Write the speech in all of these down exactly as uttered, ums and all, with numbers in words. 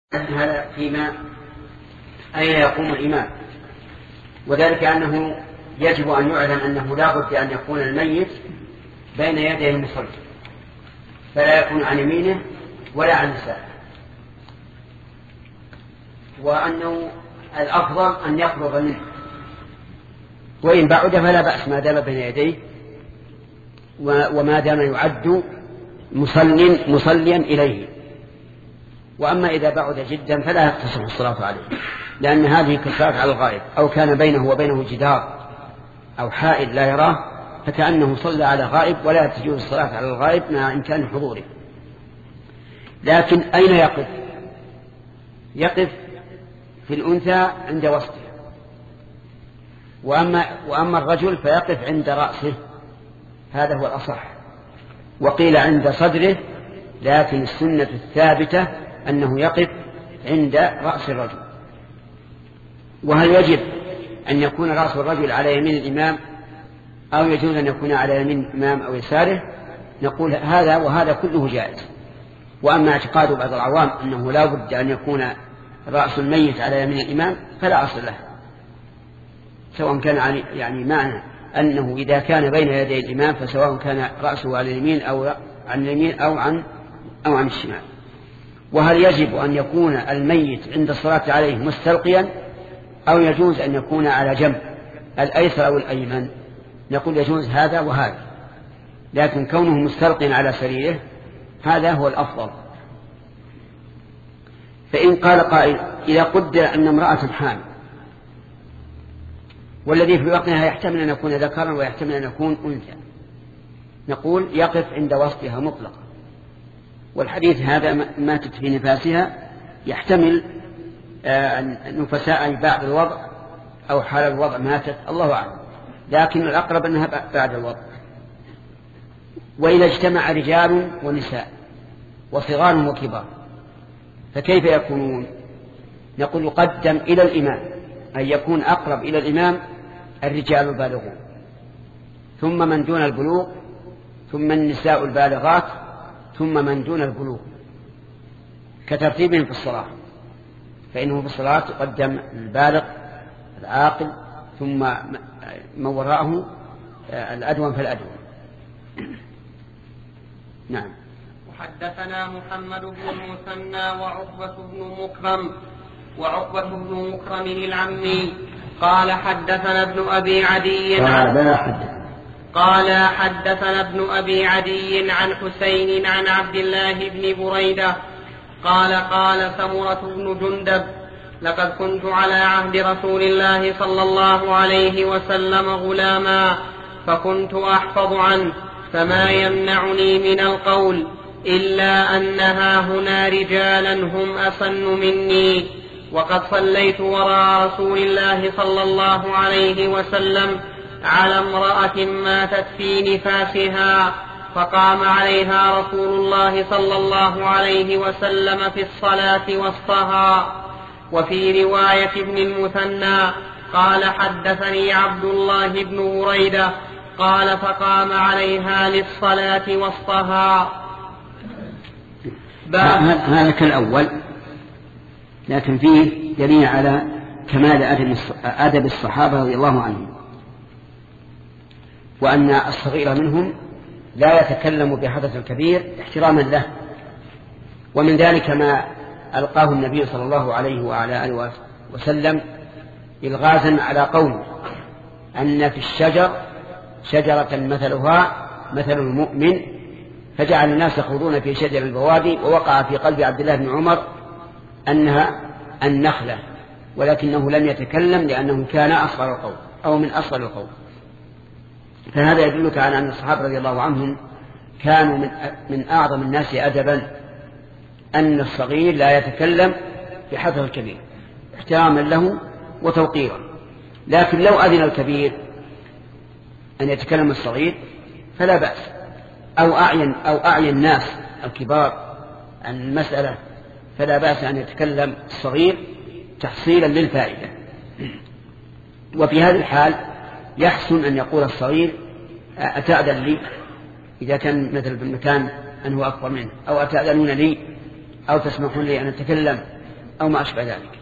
هذا فيما أين يقوم الإمام، وذلك أنه يجب أن يعلم أنه لا بد أن يكون الميت بين يدي المصلي، فلا يكون عن يمينه ولا عن يساره، وأنه الأفضل أن يقرب منه، وإن بعد فلا بأس ما دام بين يديه وما دام يعد مصل مصليا إليه. وأما إذا بعد جدا فلا تصح الصلاة عليه، لأن هذه كالصلاة على الغائب، أو كان بينه وبينه جدار أو حائل لا يراه فكأنه صلى على غائب، ولا تجوز الصلاة على الغائب مع إمكان حضوره. لكن أين يقف؟ يقف في الأنثى عند وسطها، وأما, وأما الرجل فيقف عند رأسه، هذا هو الأصح. وقيل عند صدره، لكن السنة الثابتة أنه يقف عند رأس الرجل. وهل يجب أن يكون رأس الرجل على يمين الإمام أو يجوز أن يكون على يمين الإمام أو يساره؟ نقول هذا وهذا كله جائز. وأما اعتقاد بعض العوام أنه لا بد أن يكون رأس الميت على يمين الإمام فلا أصل له، سواء كان يعني معنى أنه إذا كان بين يدي الإمام فسواء كان رأسه على اليمين أو عن اليمين أو عن أو عن الشمال. وهل يجب أن يكون الميت عند الصلاة عليه مستلقيا أو يجوز أن يكون على جنب الأيسر أو الأيمن؟ نقول يجوز هذا وهذا، لكن كونه مستلقيا على سريره هذا هو الأفضل. فإن قال قائل إذا قدر أن امرأة حامل والذي في وقتها يحتمل أن يكون ذكرا ويحتمل أن يكون أنثى، نقول يقف عند وسطها مطلقا. والحديث هذا ماتت في نفاسها يحتمل نفساء بعد الوضع أو حال الوضع ماتت، الله أعلم، لكن الأقرب أنها بعد الوضع. وإذا اجتمع رجال ونساء وصغار وكبار فكيف يكونون؟ نقول يقدم إلى الإمام، أن يكون أقرب إلى الإمام الرجال البالغون، ثم من دون البلوغ، ثم النساء البالغات، ثم من دون البلوغ، كترتيبهم في الصلاة. فإنه في الصلاة يقدم البالغ العاقل، ثم من وراءه الأدون فالأدون. نعم. وحدثنا محمد بن المثنى وعقبة بن مكرم وعقبة بن مكرم العمي قال حدثنا ابن أبي عدي عن قال حدثنا ابن أبي عدي عن حسين عن عبد الله بن بريدة قال قال سمرة بن جندب لقد كنت على عهد رسول الله صلى الله عليه وسلم غلاما فكنت أحفظ عنه، فما يمنعني من القول إلا أنها هنا رجالا هم أسن مني، وقد صليت وراء رسول الله صلى الله عليه وسلم على امرأة ماتت في نفاسها، فقام عليها رسول الله صلى الله عليه وسلم في الصلاة وسطها. وفي رواية ابن المثنى قال حدثني عبد الله بن بريدة قال فقام عليها للصلاة وسطها. هذا كالأول، لكن فيه دليل على كمال أدب الصحابة رضي الله عنهم، وأن الصغير منهم لا يتكلم بحدث الكبير احتراما له. ومن ذلك ما ألقاه النبي صلى الله عليه وعلى آله وسلم إلغازا على قوله أن في الشجر شجرة مثلها مثل المؤمن، فجعل الناس يخوضون في شجر البوادي، ووقع في قلب عبد الله بن عمر أنها النخلة، ولكنه لم يتكلم لأنه كان أصغر القوم أو من أصغر القوم. فهذا يدلك على أن الصحابة رضي الله عنهم كانوا من, من أعظم الناس أدبا، أن الصغير لا يتكلم بحدث الكبير احتراما له وتوقيرا. لكن لو أذن الكبير أن يتكلم الصغير فلا بأس، أو أعين, أو أعين الناس الكبار عن المسألة فلا بأس أن يتكلم الصغير تحصيلا للفائدة. وفي هذه الحال يحسن أن يقول الصغير أتأذن لي إذا كان مثل بالمكان أنه أكبر منه، أو أتأذنون لي أو تسمحون لي أن أتكلم أو ما أشبه ذلك.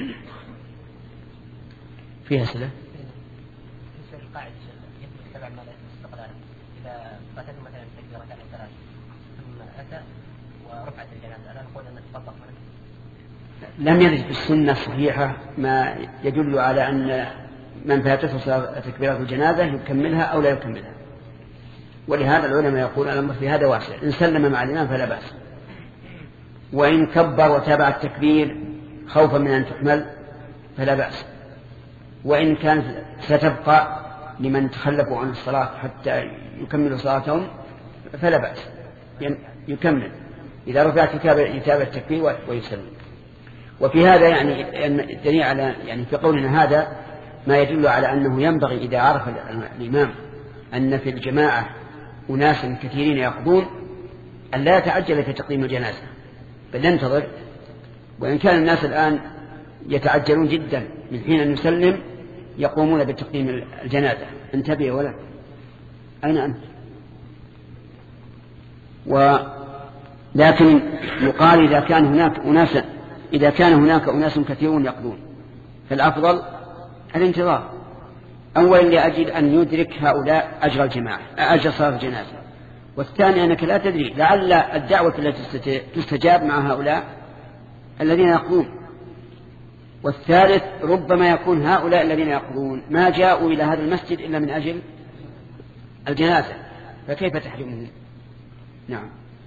فيها سلة القاعدة يثبت تبع ما لا استقلالا إذا قتل مثلا تكبيرة على الثلاث ثم أتى ورفعت الجنازة لا نقول أن تطبق منه. لم يرد في السنة الصحيحة ما يدل على أن من فاتته تكبيرة الجنازة يكملها أو لا يكملها، ولهذا العلماء يقول الأمر في هذا واسع، إن سلم مع الإمام فلا بأس، وإن كبر وتابع التكبير خوفا من أن تحمل فلا بأس، وإن كانت ستبقى لمن تخلفوا عن الصلاة حتى يكملوا صلاتهم فلا بأس يكمل إذا رفعت يتابع التكبير ويسلم. وفي هذا يعني الدليل على يعني في قولنا هذا ما يدل على أنه ينبغي إذا عرف الإمام أن في الجماعة أناس كثيرين يقضون أن لا يتعجل في تقديم الجنازة بل ينتظر، وإن كان الناس الآن يتعجلون جدا من حين أن يسلم يقومون بتقديم الجنازة. انتبه ولا أين أنت؟ ولكن يقال إذا كان هناك أناس إذا كان هناك أناس كثيرون يقضون فالأفضل الانتظار، أولا لأجل أن يدرك هؤلاء أجر الجماعة أجر صلاة الجنازة، والثاني أنك لا تدري لعل الدعوة التي تستجاب مع هؤلاء الذين يقضون، والثالث ربما يكون هؤلاء الذين يقضون ما جاءوا إلى هذا المسجد إلا من أجل الجنازة فكيف تحرمهم؟ نعم.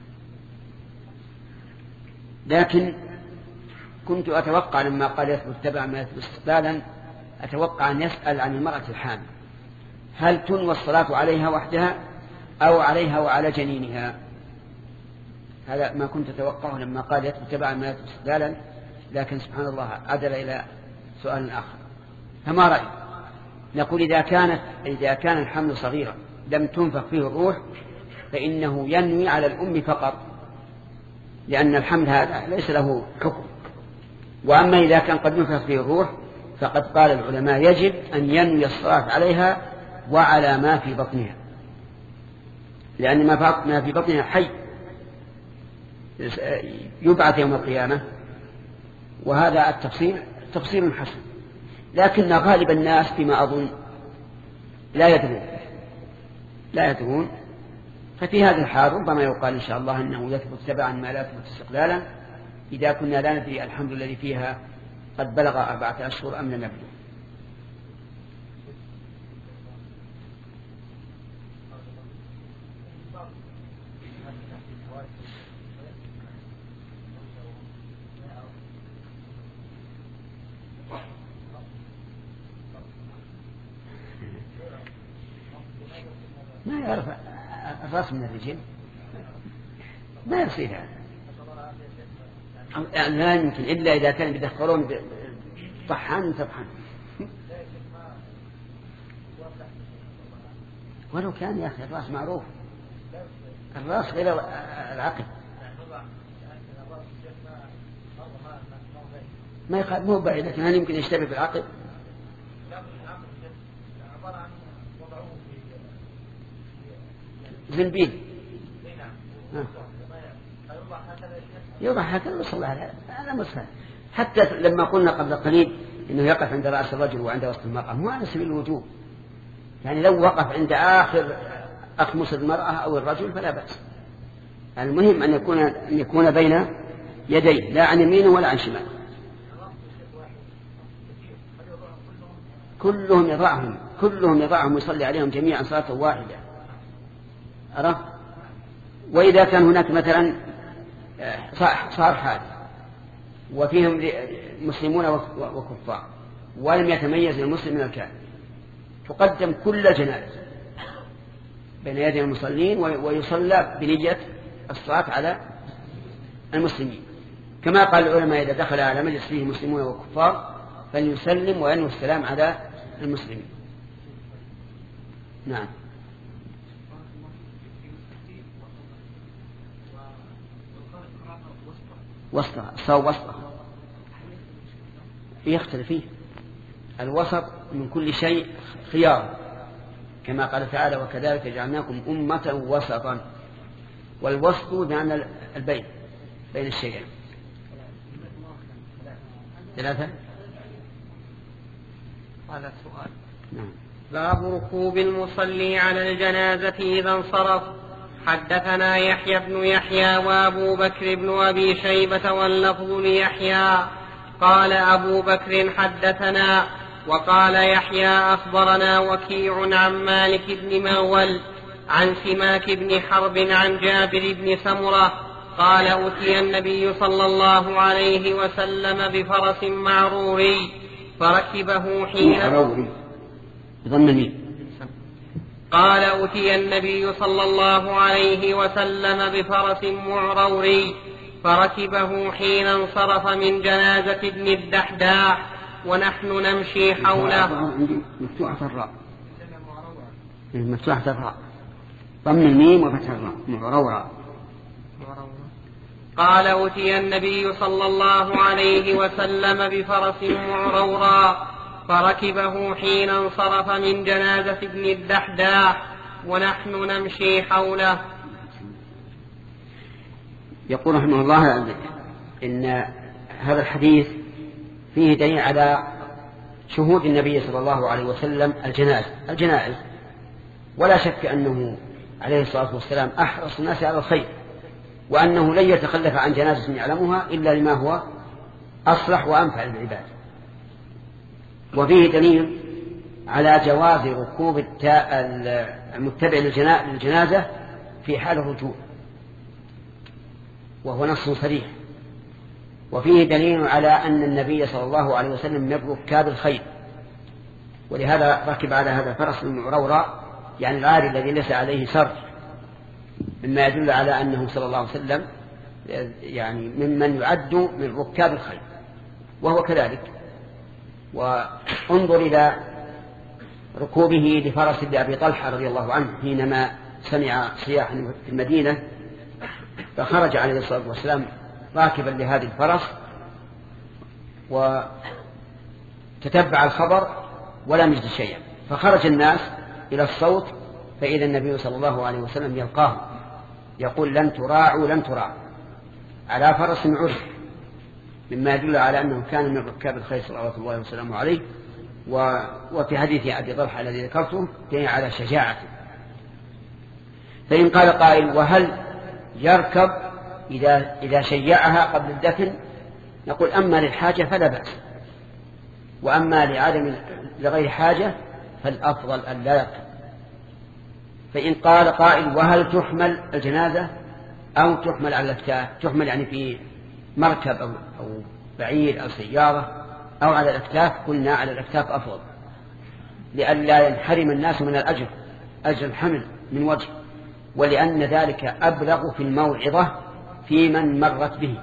لكن كنت أتوقع لما قال يثبت تبع ما يثبت استقلالا أتوقع أن يسأل عن المرأة الحامل هل تنوى الصلاة عليها وحدها أو عليها وعلى جنينها؟ هذا ما كنت أتوقعه لما قال يثبت تبع ما يثبت استقلالا، لكن سبحان الله عدل إلى سؤال آخر. فما رأي؟ نقول إذا كانت إذا كان الحمل صغيرا لم تنفخ فيه الروح فإنه ينوي على الأم فقط، لأن الحمل هذا ليس له حكم. وأما إذا كان قد نفخ فيه الروح فقد قال العلماء يجب أن ينوي الصلاة عليها وعلى ما في بطنها، لأن ما في بطنها حي يبعث يوم القيامة، وهذا التفصيل تفصيل حسن. لكن غالب الناس فيما أظن لا يدرون لا يدرون ففي هذا الحال ربما يقال إن شاء الله أنه يثبت تبعا ما لا يثبت استقلالا إذا كنا لا ندري الحمد الذي فيها قد بلغ أربعة أشهر أم لم يبلغ. ما يعرف الرأس من الرجل ما يصير هذا يعني لا يمكن إلا إذا كان يدخلون طحان طبحان ولو كان يا أخي الرأس معروف الرأس غير العقل ما يقال مو بعيد، لكن هل يمكن يشتبه بالعقل؟ زنبيل يوضع هكذا وصلى هذا مسهل. حتى لما قلنا قبل قليل إنه يقف عند رأس الرجل وعند وسط المرأة هو على سبيل الوجوب، يعني لو وقف عند آخر أخمص المرأة أو الرجل فلا بأس. المهم أن يكون أن يكون بين يديه لا عن يمينه ولا عن شماله. كلهم يضعهم كلهم يضعهم ويصلي عليهم جميعا صلاة واحدة. أرى؟ وإذا كان هناك مثلا صار حال وفيهم مسلمون وكفار ولم يتميز المسلم من الكافر تقدم كل جنازة بين يدي المصلين ويصلى بنية الصلاة على المسلمين، كما قال العلماء إذا دخل على مجلس فيه مسلمون وكفار فليسلم وينوي السلام على المسلمين. نعم. وسطها الصواب وسطها يختلف فيه الوسط من كل شيء خيار كما قال تعالى وكذلك جعلناكم أمة وسطا، والوسط بمعنى البين بين الشيئين. ثلاثة. هذا سؤال. نعم. باب ركوب المصلي على الجنازة إذا انصرف. حدثنا يحيى بن يحيى وأبو بكر بن أبي شيبة واللفظ ليحيى قال أبو بكر حدثنا وقال يحيى أخبرنا وكيع عن مالك بن مغول عن سماك بن حرب عن جابر بن سمرة قال أتي النبي صلى الله عليه وسلم بفرس معروري فركبه حين قال أتي النبي صلى الله عليه وسلم بفرس معروري فركبه حين انصرف من جنازة ابن الدحداح ونحن نمشي حوله. مفتوحة الراء مفتوحة الراء ضم الميم وفتح الراء معرورا. قال أتي النبي صلى الله عليه وسلم بفرس معرورا فركبه حين انصرف من جنازة ابن الدحداح ونحن نمشي حوله. يقول رحمه الله إن هذا الحديث فيه دليل على شهود النبي صلى الله عليه وسلم الجنائز الجنائز ولا شك أنه عليه الصلاة والسلام أحرص الناس على الخير وأنه لن يتخلف عن جنازة يعلمها إلا لما هو أصلح وأنفع للعباد. وفيه دليل على جواز ركوب المتبع للجنازة في حال الرجوع وهو نص صريح. وفيه دليل على أن النبي صلى الله عليه وسلم من ركاب الخير ولهذا ركب على هذا الفرس المعرورا يعني العاري الذي ليس عليه سر مما يدل على أنه صلى الله عليه وسلم يعني ممن يعد من ركاب الخير وهو كذلك. وانظر إلى ركوبه لفرس لأبي طلحة رضي الله عنه حينما سمع صياحا في المدينة فخرج عليه الصلاة والسلام راكبا لهذه الفرس وتتبع الخبر ولم يجد شيئا فخرج الناس إلى الصوت فإذا النبي صلى الله عليه وسلم يلقاه يقول لن تراعوا لن تراعوا على فرس عرف مما يدل على أنه كان من ركاب الخير صلوات الله وسلامه عليه. وفي حديث أبي طلحة الذي ذكرته دليل على شجاعته. فإن قال قائل وهل يركب إذا, إذا شيعها قبل الدفن نقول أما للحاجة فلا بأس وأما لعدم لغير حاجة فالأفضل أن لا يركب. فإن قال قائل وهل تحمل الجنازة أو تحمل على الأكتاف تحمل يعني في مركب أو, أو بعير أو سيارة أو على الأكتاف قلنا على الأكتاف أفضل لئلا ينحرم الناس من الأجر أجر الحمل من وجه ولأن ذلك أبلغ في الموعظة في من مرت به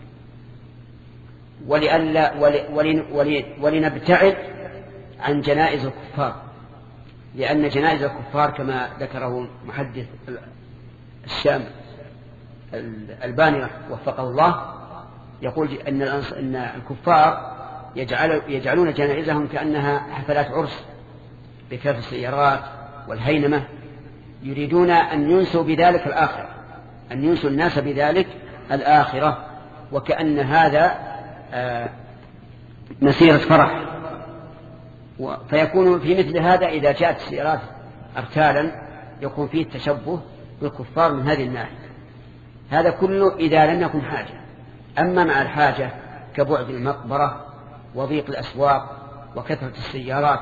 ولألا ولنبتعد عن جنائز الكفار لأن جنائز الكفار كما ذكره محدث الشام الألباني وفقه الله يقول أن أن الكفار يجعل يجعلون جنائزهم كأنها حفلات عرس بكثرة السيارات والهينمة يريدون أن ينسوا بذلك الآخرة أن ينسوا الناس بذلك الآخرة وكأن هذا مسيرة فرح فيكون في مثل هذا إذا جاءت السيارات أرتالا يكون فيه التشبه بالكفار من هذه الناحية. هذا كله إذا لم يكن حاجة. أما مع الحاجة كبعد المقبرة وضيق الأسواق وكثرة السيارات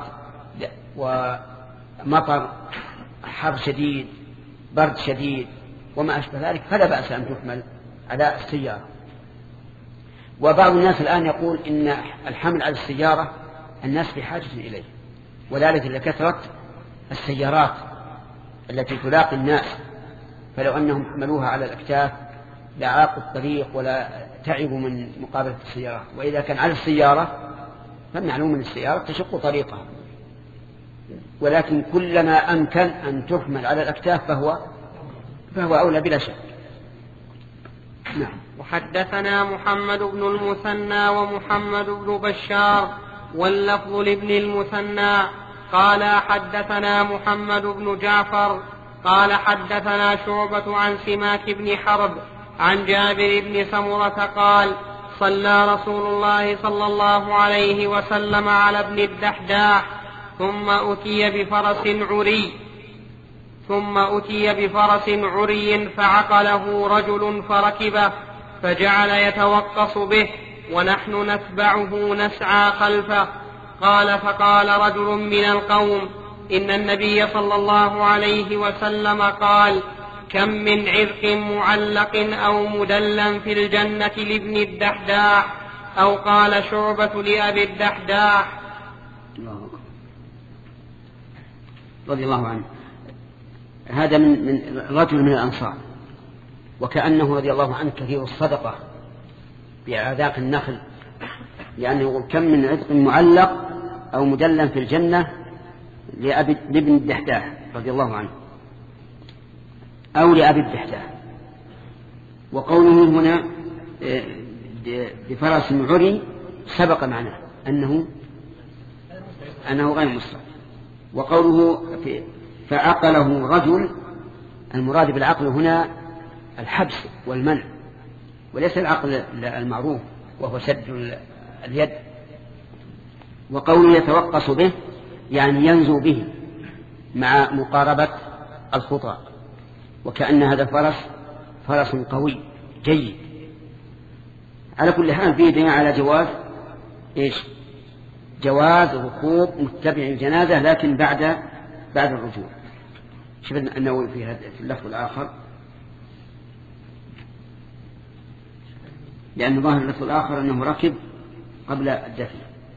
ومطر حر شديد برد شديد وما أشبه ذلك فلا بأس أن تحمل على السيارة. وبعض الناس الآن يقول إن الحمل على السيارة الناس بحاجة إليه وذلك لكثرة السيارات التي تلاقي الناس فلو أنهم حملوها على الأكتاف لعاقوا الطريق ولا تعبوا من مقابلة السيارات. وإذا كان على السيارة فمعلوم من السيارة تشق طريقها ولكن كلما أمكن أن تحمل على الأكتاف فهو فهو أولى بلا شك. نعم. وحدثنا محمد بن المثنى ومحمد بن بشار واللفظ لابن المثنى قال حدثنا محمد بن جعفر قال حدثنا شعبة عن سماك بن حرب عن جابر بن سمرة قال صلى رسول الله صلى الله عليه وسلم على ابن الدحداح ثم أتي بفرس عري ثم أتي بفرس عري فعقله رجل فركبه فجعل يتوقص به ونحن نتبعه نسعى خلفه. قال فقال رجل من القوم إن النبي صلى الله عليه وسلم قال كم من عرق معلق أو مدلا في الجنة لابن الدحداح، أو قال شعبة لأبي الدحداح. رضي الله عنه. هذا من, من رجل من الأنصار، وكأنه رضي الله عنه كثير الصدقة بأعذاق النخل، لأنه يقول كم من عتق معلق أو مدلا في الجنة لابن الدحداح رضي الله عنه أو لأبي الدحداح. وقوله هنا بفرس عري سبق معناه أنه أنه غير مصرف. وقوله فعقله رجل، المراد بالعقل هنا الحبس والمنع، وليس العقل المعروف وهو سد اليد. وقوله يتوقص به يعني ينزو به مع مقاربة الخطى، وكأن هذا الفرس فرس قوي جيد. على كل حال فيه دليل على جواز إيش؟ جواز ركوب متبع الجنازة، لكن بعد بعد الرجوع. شوف النووي في هذا اللفظ الآخر، لأن ظاهر اللفظ الآخر أنه ركب قبل الدفن.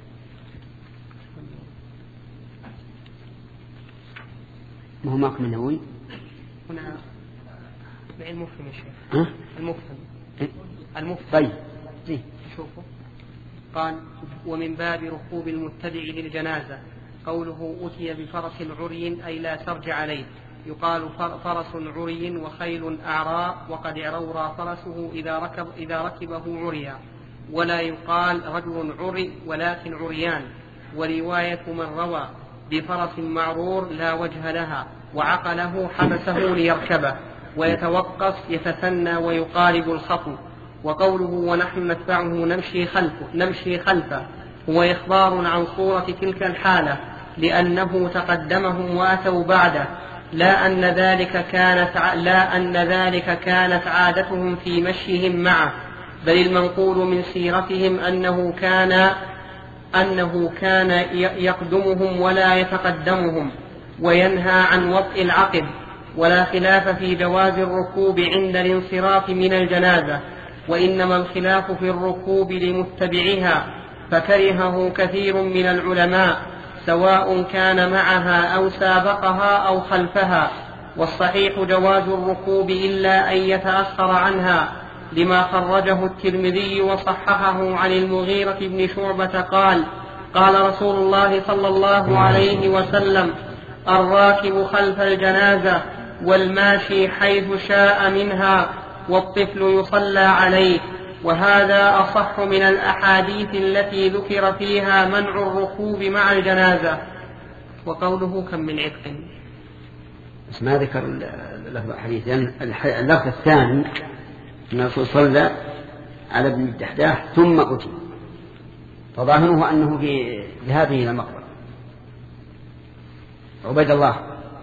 ما هو معكم النووي هنا المفهم يا شيخ. ها؟ المفهم المفهم طيب زين شوفوا. قال ومن باب ركوب المتبع للجنازة قوله أتي بفرس عري أي لا سرج عليه، يقال فرس عري وخيل أعراء وقد عرورى فرسه إذا, ركب إذا ركبه عريا، ولا يقال رجل عري ولكن عريان. ورواية من روى بفرس معرور لا وجه لها وعقله حبسه ليركبه ويتوقص يتثنى ويقارب الخطو. وقوله ونحن نتبعه نمشي خلفه, نمشي خلفه هو إخبار عن صورة تلك الحالة، لأنه تقدمهم وأتوا بعده، لا أن ذلك كانت لا أن ذلك كانت عادتهم في مشيهم معه، بل المنقول من سيرتهم أنه كان أنه كان يقدمهم ولا يتقدمهم وينهى عن وطئ العقب. ولا خلاف في جواز الركوب عند الانصراف من الجنازة، وإنما الخلاف في الركوب لمتبعها، فكرهه كثير من العلماء سواء كان معها أو سابقها أو خلفها. والصحيح جواز الركوب إلا أن يتأخر عنها، لما خرجه الترمذي وصححه عن المغيرة بن شعبة قال قال رسول الله صلى الله عليه وسلم الراكب خلف الجنازة والماشي حيث شاء منها والطفل يصلى عليه. وهذا أصح من الأحاديث التي ذكر فيها منع الركوب مع الجنازة. وقوله كم من عتق بس ما ذكر اللفظ الحديث، لأن يعني اللفظ الثاني أن الرسول صلى على ابن الدحداح ثم أتي، فظاهره أنه في ذهابه إلى المقبرة. عبيد الله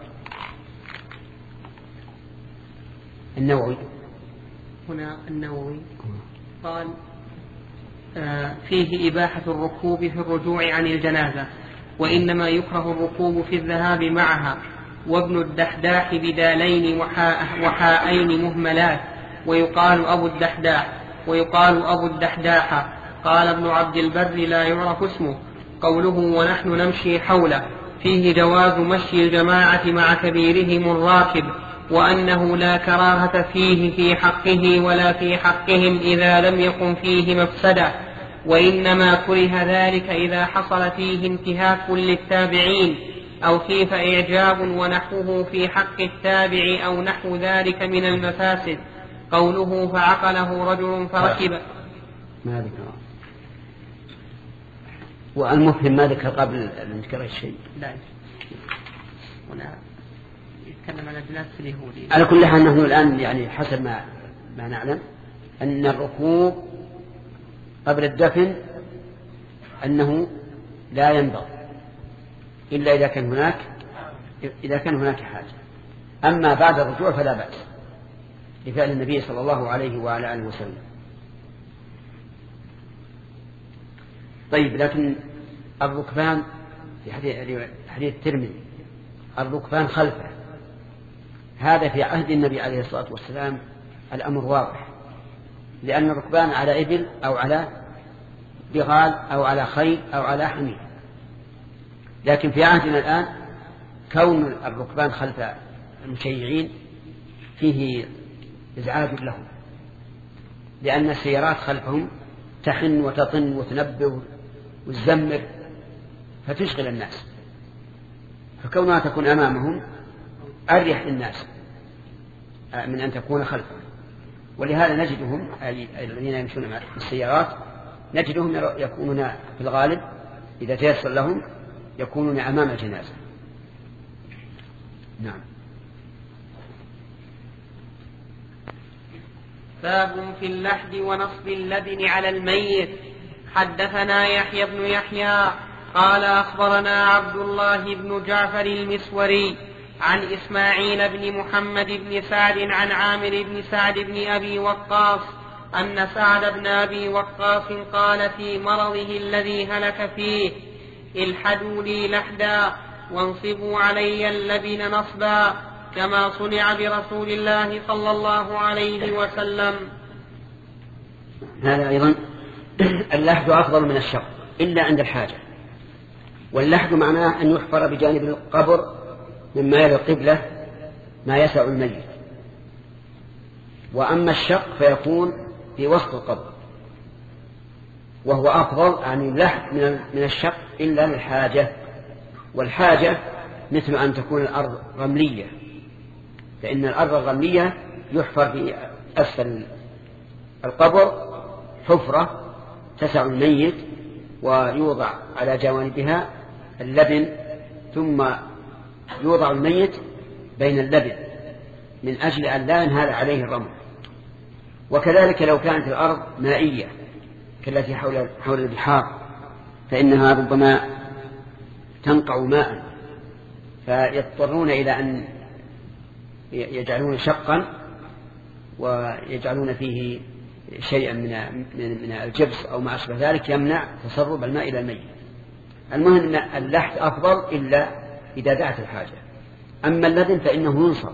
النووي هنا النووي قال آه فيه إباحة الركوب في الرجوع عن الجنازة، وإنما يكره الركوب في الذهاب معها. وابن الدحداح بدالين وحاءين مهملات، ويقال أبو الدحداح ويقال أبو الدحداح. قال ابن عبد البر لا يعرف اسمه. قوله ونحن نمشي حوله فيه جواز مشي الجماعة مع كبيرهم الراكب، وأنه لا كراهة فيه في حقه ولا في حقهم إذا لم يكن فيه مفسدة، وإنما كره ذلك إذا حصل فيه انتهاك للتابعين أو خيف إعجاب ونحوه في حق التابع أو نحو ذلك من المفاسد. قوله فعقله رجل فركب ما ذكر، والمفهم ما ذكر قبل أن ذكر الشيء. لا هنا يتكلم عن الناس اليهودي. على كل حال نحن الآن يعني حسب ما ما نعلم أن الركوب قبل الدفن أنه لا ينبغي إلا إذا كان هناك إذا كان هناك حاجة. أما بعد الرجوع فلا بأس لفعل النبي صلى الله عليه وعلى آله وسلم. طيب، لكن الركبان في حديث الترمذي الركبان خلفه، هذا في عهد النبي عليه الصلاة والسلام الأمر واضح، لأن الركبان على إبل أو على بغال أو على خيل أو على حمير. لكن في عهدنا الآن كون الركبان خلف المشيعين فيه إزعاج لهم، لأن السيارات خلفهم تحن وتطن وتنبه وتزمر فتشغل الناس، فكونها تكون أمامهم أريح للناس من أن تكون خلفهم. ولهذا نجدهم الذين يمشون في السيارات نجدهم يكونون في الغالب إذا تيسر لهم يكونون أمام الجنازة. نعم. باب في اللحد ونصب اللبن على الميت. حدثنا يحيى بن يحيى قال أخبرنا عبد الله بن جعفر المسوري عن إسماعيل بن محمد بن سعد عن عامر بن سعد بن أبي وقاص أن سعد بن أبي وقاص قال في مرضه الذي هلك فيه: الحدوا لي لحدا وانصبوا علي اللبن نصبا كما صنع برسول الله صلى الله عليه وسلم. هذا أيضا اللحد أفضل من الشق إلا عند الحاجة. واللحد معناه أن يحفر بجانب القبر مما يلي القبلة ما يسع الميت، وأما الشق فيكون في وسط القبر، وهو أفضل عن اللحد من الشق إلا للحاجة. والحاجة مثل أن تكون الأرض رملية، فإن الأرض الرملية يحفر في أسفل القبر حفرة تسع الميت ويوضع على جوانبها اللبن، ثم يوضع الميت بين اللبن من أجل أن لا ينهال عليه الرمل. وكذلك لو كانت الأرض مائية كالتي حول حول البحار فإنها ربما تنقع ماء، فيضطرون إلى أن يجعلون شقا ويجعلون فيه شيئا من من الجبس أو ما أشبه ذلك يمنع تسرب الماء إلى الميت. المهم أن اللحد أفضل إلا إذا دعت الحاجة. أما اللبن فإنه ينصب،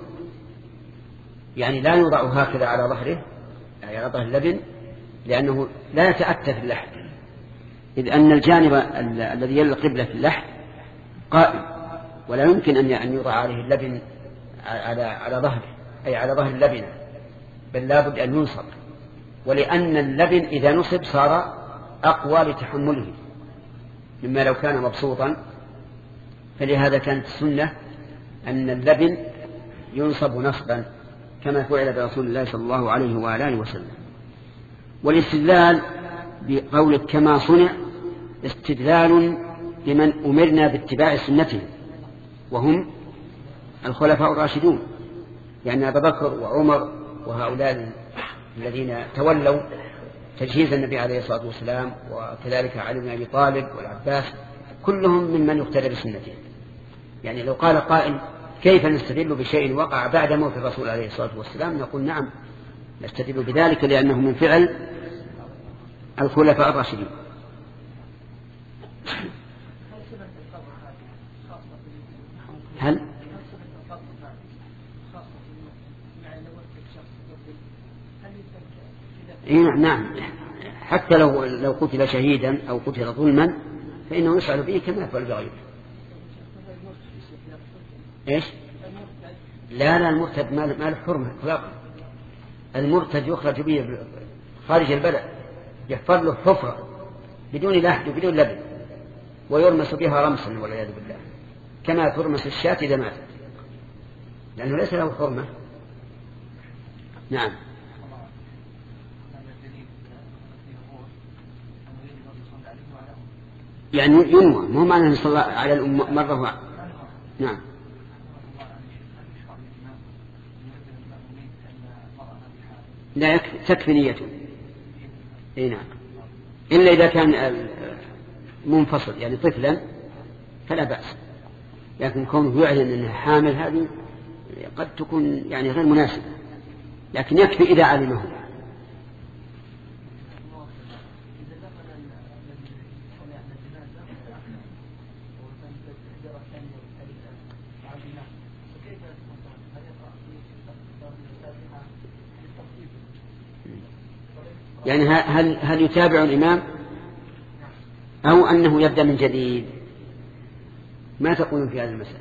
يعني لا يوضع هكذا على ظهره يعني على ظهر اللبن، لأنه لا يتأتى في اللحد، إذ أن الجانب الذي يلي القبلة في اللحد قائم، ولا يمكن أن يوضع عليه اللبن على على ظهره أي على ظهر اللبنة، بل لا بد أن ينصب. ولأن اللبن إذا نصب صار أقوى لتحمله مما لو كان مبسوطا، فلهذا كانت السنة أن اللبن ينصب نصبا كما فعل برسول الله صلى الله عليه وآله وسلم. والاستدلال بقول كما صنع استدلال لمن أمرنا باتباع سنته وهم الخلفاء الراشدون، يعني أبا بكر وعمر وهؤلاء الذين تولوا تجهيز النبي عليه الصلاة والسلام، وكذلك علي بن أبي طالب والعباس، كلهم ممن يقتدى بسنته. يعني لو قال قائل كيف نستدل بشيء وقع بعد موت الرسول عليه الصلاة والسلام، نقول نعم نستدل بذلك لأنه من فعل الخلفاء الراشدين. هل نعم، حتى لو لو قتل شهيدا أو قتل ظلما فإنه يفعل به كما يفعل بغيره. إيش؟ لا لا المرتد ما له حرمة إطلاقا. المرتد يخرج به خارج البلد، يحفر له حفرة بدون لحد وبدون لبن ويرمس بها رمسا والعياذ بالله، كما ترمس الشاة إذا ماتت، لأنه ليس له حرمة. نعم. يعني ينوى، مو معنى صلى الله على الأمة مرة. نعم. لا تكفي نيته. اي نعم. إلا إذا كان منفصل يعني طفلا فلا بأس، لكن كونه يعلن أنها حامل هذه قد تكون يعني غير مناسبة، لكن يكفي إذا علمه. يعني هل هل يتابع الإمام أو أنه يبدأ من جديد؟ ما تقولون في هذه المسألة؟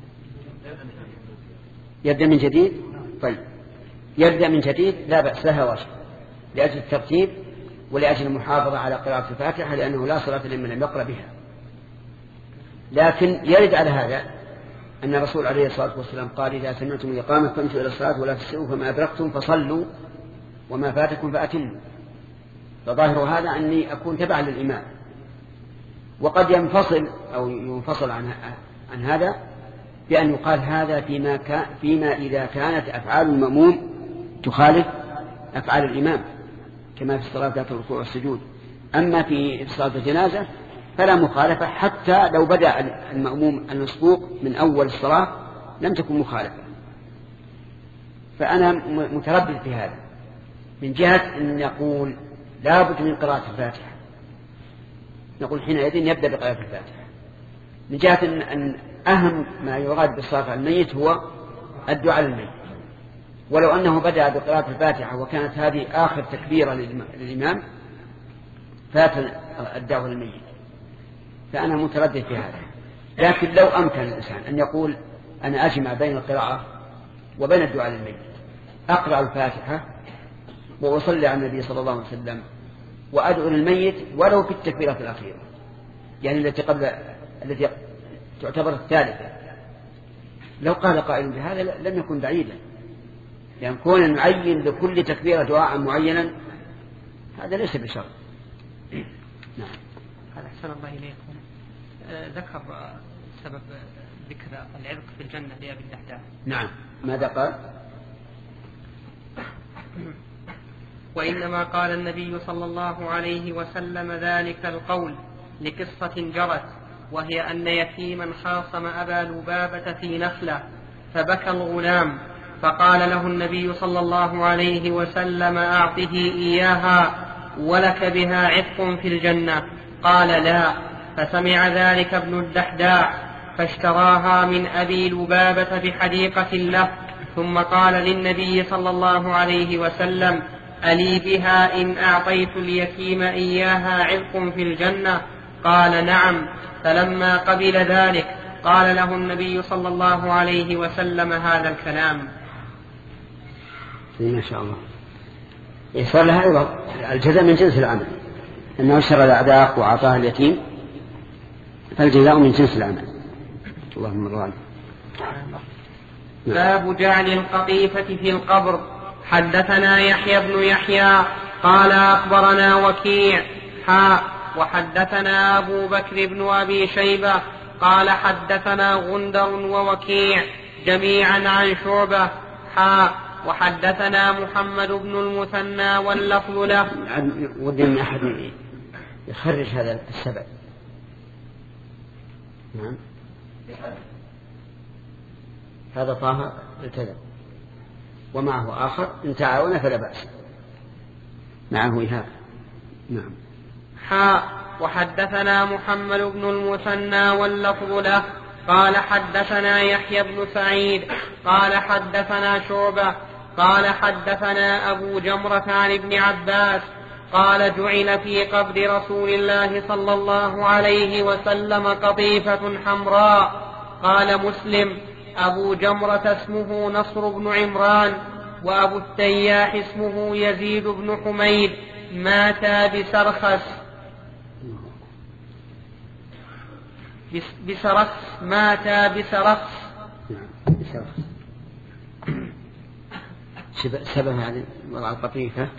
يبدأ من جديد. طيب يبدأ من جديد لا بأس لها وجه، لأجل الترتيب ولأجل المحافظة على قراءة الفاتحة، لأنه لا صلاة لمن لم يقرأ بها. لكن يرد على هذا أن الرسول عليه الصلاة والسلام قال: إذا سمعتم الإقامة فامشوا إلى الصلاة ولا تسرعوا، فما أدركتم فصلوا وما فاتكم فأتموا. فظاهر هذا أني أكون تبعا للإمام. وقد ينفصل أو ينفصل عن عن هذا بأن يقال هذا فيما, كان فيما إذا كانت أفعال المأموم تخالف أفعال الإمام، كما في الصلاة ذات الركوع والسجود. أما في صلاة الجنازة فلا مخالفة، حتى لو بدأ المأموم المسبوق من أول الصلاة لم تكن مخالفة. فأنا متردد في هذا، من جهة أن يقول لا بد من قراءة الفاتحة، نقول حينئذ يبدأ بقراءة الفاتحة. من جهة أن أهم ما يراد بالصلاة على الميت هو الدعاء للميت، ولو أنه بدأ بقراءة الفاتحة وكانت هذه آخر تكبيرة للإمام فات الدعوة للميت. فأنا متردد في هذا. لكن لو أمكن الإنسان أن يقول أنا أجمع بين القراءة وبين الدعاء للميت، أقرأ الفاتحة وأصلي على النبي صلى الله عليه وسلم وأدعو للميت ولو في التكبيرة الأخيرة، يعني التي قبل التي تعتبر الثالثة. لو قال قائل بهذا لم يكن بعيدا، لأن يعني كون نعين لكل تكبيرة دعاء معينا هذا ليس بشرط. نعم. قال أحسن الله إليكم. آه ذكر سبب ذكر العرق في الجنة لأبي الدحداح. نعم. ماذا قال؟ وإنما قال النبي صلى الله عليه وسلم ذلك القول لقصة جرت، وهي أن يتيما خاصم أبا لبابة في نخلة فبكى الغلام، فقال له النبي صلى الله عليه وسلم: أعطه إياها ولك بها عتق في الجنة. قال: لا. فسمع ذلك ابن الدحداح فاشتراها من أبي لبابة بحديقة له، ثم قال للنبي صلى الله عليه وسلم: ألي بها إن أعطيت اليتيم إياها عتق في الجنة؟ قال: نعم. فلما قبل ذلك قال له النبي صلى الله عليه وسلم هذا الكلام. ما شاء الله. صار لها أيضا الجزاء من جنس العمل، أنه اشترى الأعداء وأعطاها اليتيم، فالجزاء من جنس العمل. اللهم رضي. باب جعل القطيفة في القبر. حدثنا يحيى بن يحيى قال أخبرنا وكيع حاء وحدثنا أبو بكر بن أبي شيبة قال حدثنا غندر ووكيع جميعا عن شعبة حاء وحدثنا محمد بن المثنى واللفظ له. ودي من أحد يخرج هذا السبب. نعم. هذا طه التزم ومعه آخر إن تعاون فلا بأس، معه إيهاب. نعم. حاء وحدثنا محمد بن المثنى واللفظ له قال حدثنا يحيى بن سعيد قال حدثنا شعبة قال حدثنا أبو جمرة عن ابن عباس قال جعل في قبر رسول الله صلى الله عليه وسلم قطيفة حمراء. قال مسلم: أبو جمرة اسمه نصر بن عمران، وأبو التياح اسمه يزيد بن حميد، ماتا بسرخس بسرخس ماتا بسرخس. سبب هذه وضع القطيفة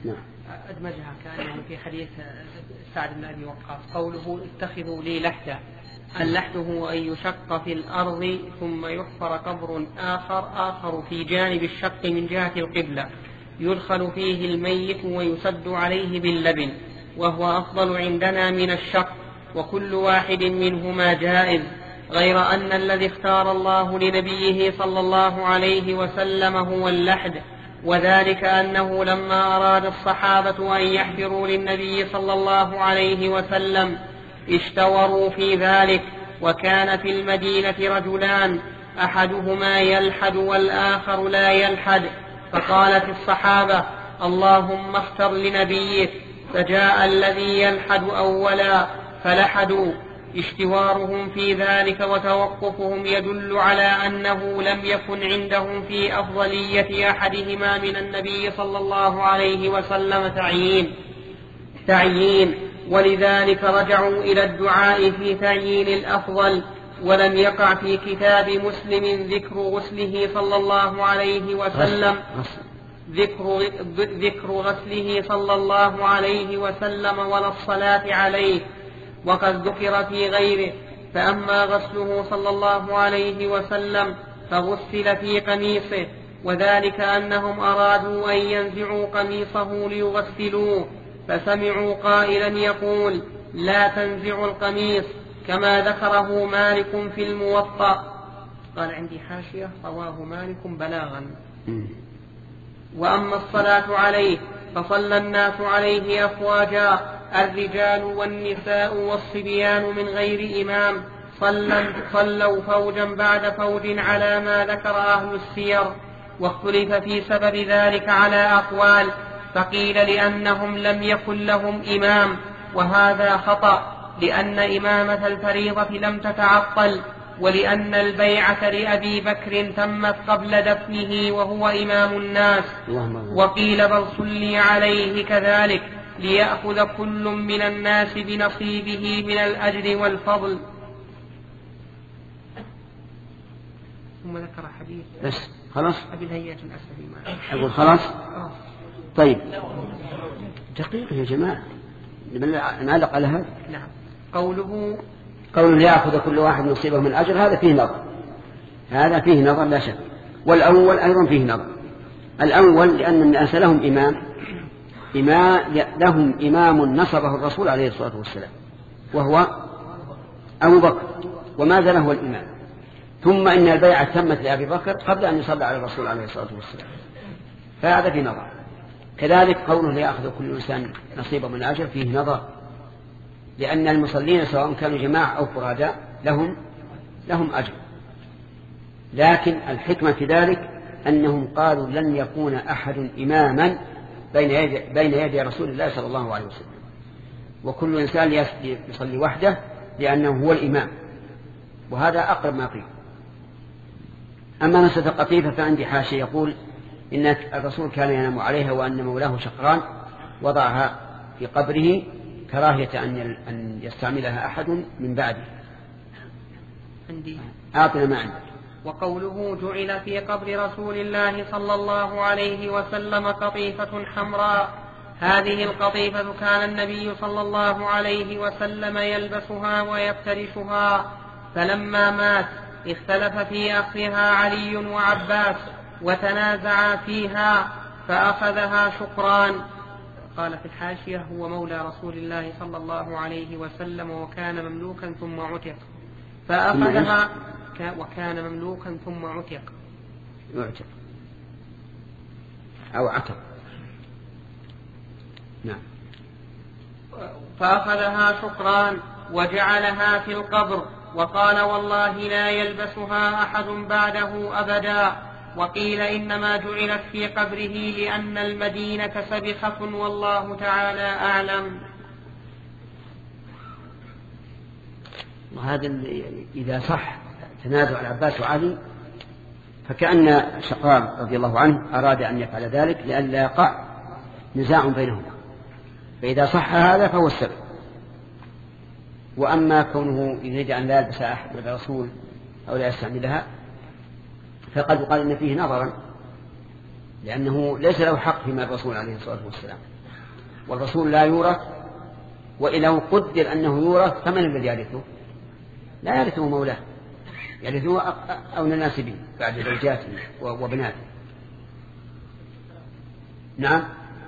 نعم. أدمجها كأنه في حديث سعد بن أبي وقاص قوله اتخذوا لي لحدا. اللحد هو أن يشق في الأرض ثم يحفر قبر آخر آخر في جانب الشق من جهة القبلة يدخل فيه الميت ويسد عليه باللبن، وهو أفضل عندنا من الشق، وكل واحد منهما جائز، غير أن الذي اختار الله لنبيه صلى الله عليه وسلم هو اللحد، وذلك أنه لما أراد الصحابة أن يحفروا للنبي صلى الله عليه وسلم اشتوروا في ذلك، وكان في المدينة رجلان أحدهما يلحد والآخر لا يلحد، فقالت الصحابة اللهم اختر لنبيك، فجاء الذي يلحد أولا فلحدوا. اشتوارهم في ذلك وتوقفهم يدل على أنه لم يكن عندهم في أفضلية أحدهما من النبي صلى الله عليه وسلم تعيين تعيين ولذلك رجعوا إلى الدعاء في تعيين الأفضل. ولم يقع في كتاب مسلم ذكر غسله صلى الله عليه وسلم ذكر, ذكر غسله صلى الله عليه وسلم ولا الصلاة عليه، وقد ذكر في غيره. فأما غسله صلى الله عليه وسلم فغسل في قميصه، وذلك أنهم أرادوا أن ينزعوا قميصه ليغسلوه، فسمعوا قائلا يقول لا تنزعوا القميص، كما ذكره مالك في الموطأ. قال عندي حاشية رواه مالك بلاغا. وأما الصلاة عليه فصلى الناس عليه أفواجا، الرجال والنساء والصبيان من غير إمام، صلوا فوجا بعد فوج على ما ذكر أهل السير، واختلف في سبب ذلك على أقوال، فقيل لأنهم لم يكن لهم إمام، وهذا خطأ، لأن إمامة الفريضة لم تتعطل، ولأن البيعة لأبي بكر تمت قبل دفنه وهو إمام الناس. وقيل بل صلي عليه كذلك ليأخذ كل من الناس بنصيبه من الأجر والفضل. ثم ذكر حديث بس خلاص أبي الهيئة الأسفل ما أقول خلاص. طيب دقيقة يا جماعة نعلق على هذا. نعم. قوله قوله يأخذ كل واحد نصيبه من الأجر، هذا فيه نظر، هذا فيه نظر لا شك. والأول أيضا فيه نظر. الأول لأن الناس لهم إمام إمام لهم إمام نصبه الرسول عليه الصلاة والسلام وهو أبو بكر، وما زال هو الإمام. ثم إن البيعة تمت لأبي بكر قبل أن يصلى على الرسول عليه الصلاة والسلام، فهذا فيه نظر. كذلك قوله يأخذ كل إنسان نصيبه من الأجر فيه نظر، لأن المصلين سواء كانوا جماعة أو فرادى لهم لهم أجر، لكن الحكمة في ذلك أنهم قالوا لن يكون أحد إماما بين يدي, بين يدي رسول الله صلى الله عليه وسلم، وكل إنسان يصلي وحده لأنه هو الإمام، وهذا أقرب ما قيل. أما مسألة القطيفة فعندي حاشية يقول إن الرسول كان ينام عليها وأن مولاه شقران وضعها في قبره كراهية أن يستعملها أحد من بعده. عندي أعطنا ما عندك. وقوله جعل في قبر رسول الله صلى الله عليه وسلم قطيفة حمراء، هذه القطيفة كان النبي صلى الله عليه وسلم يلبسها ويفترشها، فلما مات اختلف في أخذها علي وعباس وتنازعا فيها فأخذها شكران. قال في الحاشية هو مولى رسول الله صلى الله عليه وسلم وكان مملوكا ثم عتق، فأخذها وكان مملوكا ثم عتق يعتق أو عتق. نعم. فأخذها شكران وجعلها في القبر، وقال والله لا يلبسها أحد بعده أبدا. وقيل إنما جعلت في قبره لأن المدينة سبخة، والله تعالى أعلم. وهذا إذا صح تنازع العباس وعلي فكأن شقران رضي الله عنه أراد أن يفعل ذلك لئلا يقع نزاع بينهما، فإذا صح هذا فهو السبب. وأما كونه يريد أن لا يلبس أحد من الرسول أو لا يستعملها فقد قال إن فيه نظرا، لأنه ليس له حق فيما الرسول عليه الصلاة والسلام. والرسول لا يورث، وإذا قدر أنه يورث فمن الذي يرثه؟ لا يرثه مولاه، يرثه أو الناس به بعد زوجاته وبناته. نعم.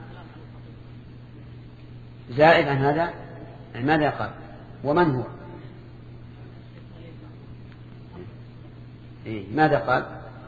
زائد عن هذا ماذا قال؟ ومن هو؟ إيه ماذا قال؟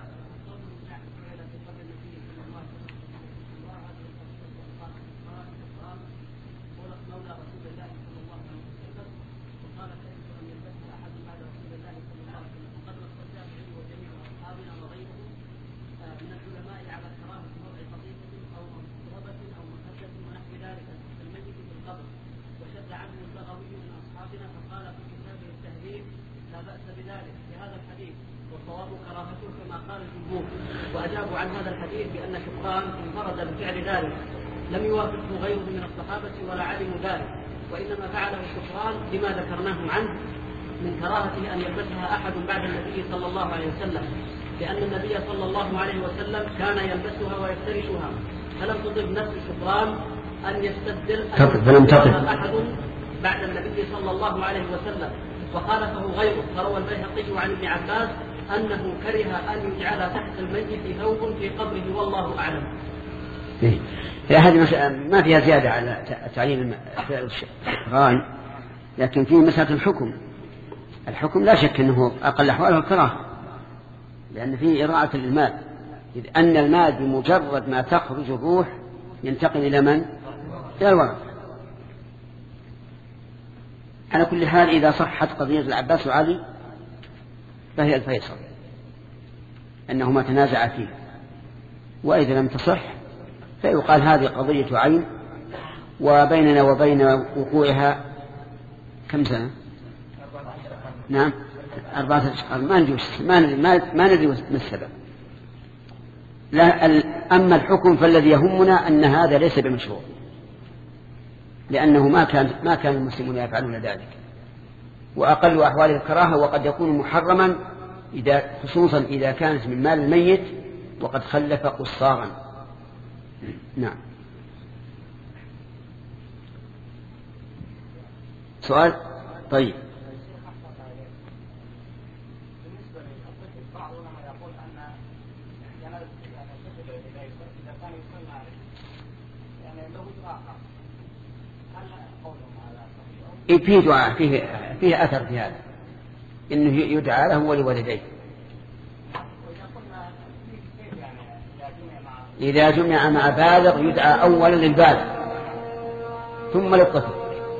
وأجابوا عن هذا الحديث بأن شبران انفرد بفعل ذلك، لم يوافقه غيره من الصحابة ولا علموا ذلك، وإنما فعله شبران لما ذكرناه عنه من كراهته أن يلبسها أحد بعد النبي صلى الله عليه وسلم، لأن النبي صلى الله عليه وسلم كان يلبسها ويفترشها، فلم تطب نفس شبران أن يستبدل أحد بعد النبي صلى الله عليه وسلم، وخالفه غيره. فروى البيهقي عن ابن عباس أنه كره أن يجعل تحت الميت ثوب في قبره والله أعلم. هذه ما فيها زيادة على تعيين الشبران، لكن في مسألة الحكم. الحكم لا شك أنه أقل أحواله الكراهة، لأن فيه إراعة للمال، إذ أن المال بمجرد ما تخرج الروح ينتقل إلى من؟ إلى الورثة. على كل حال إذا صحت قضية العباس وعلي فهي الفيصل أنهما تنازعا فيه، وإذا لم تصح فيقال هذه قضية عين، وبيننا وبين وقوعها كم سنة؟ نعم أربعة أشهر. ما ندري ما ندري ما السبب. لا أما الحكم فالذي يهمنا أن هذا ليس بمشروع، لأنه ما كان ما كان المسلمون يفعلون ذلك، وأقل أحوال الكراهة وقد يكون محرما إذا خصوصا إذا كانت من مال الميت وقد خلف قصارا. نعم. سؤال طيب. فيه دعاء، فيه, فيه أثر في هذا إنه يدعى له ولوالديه إذا جمع مع بالغ، يدعى أولا للبالغ ثم للطفل.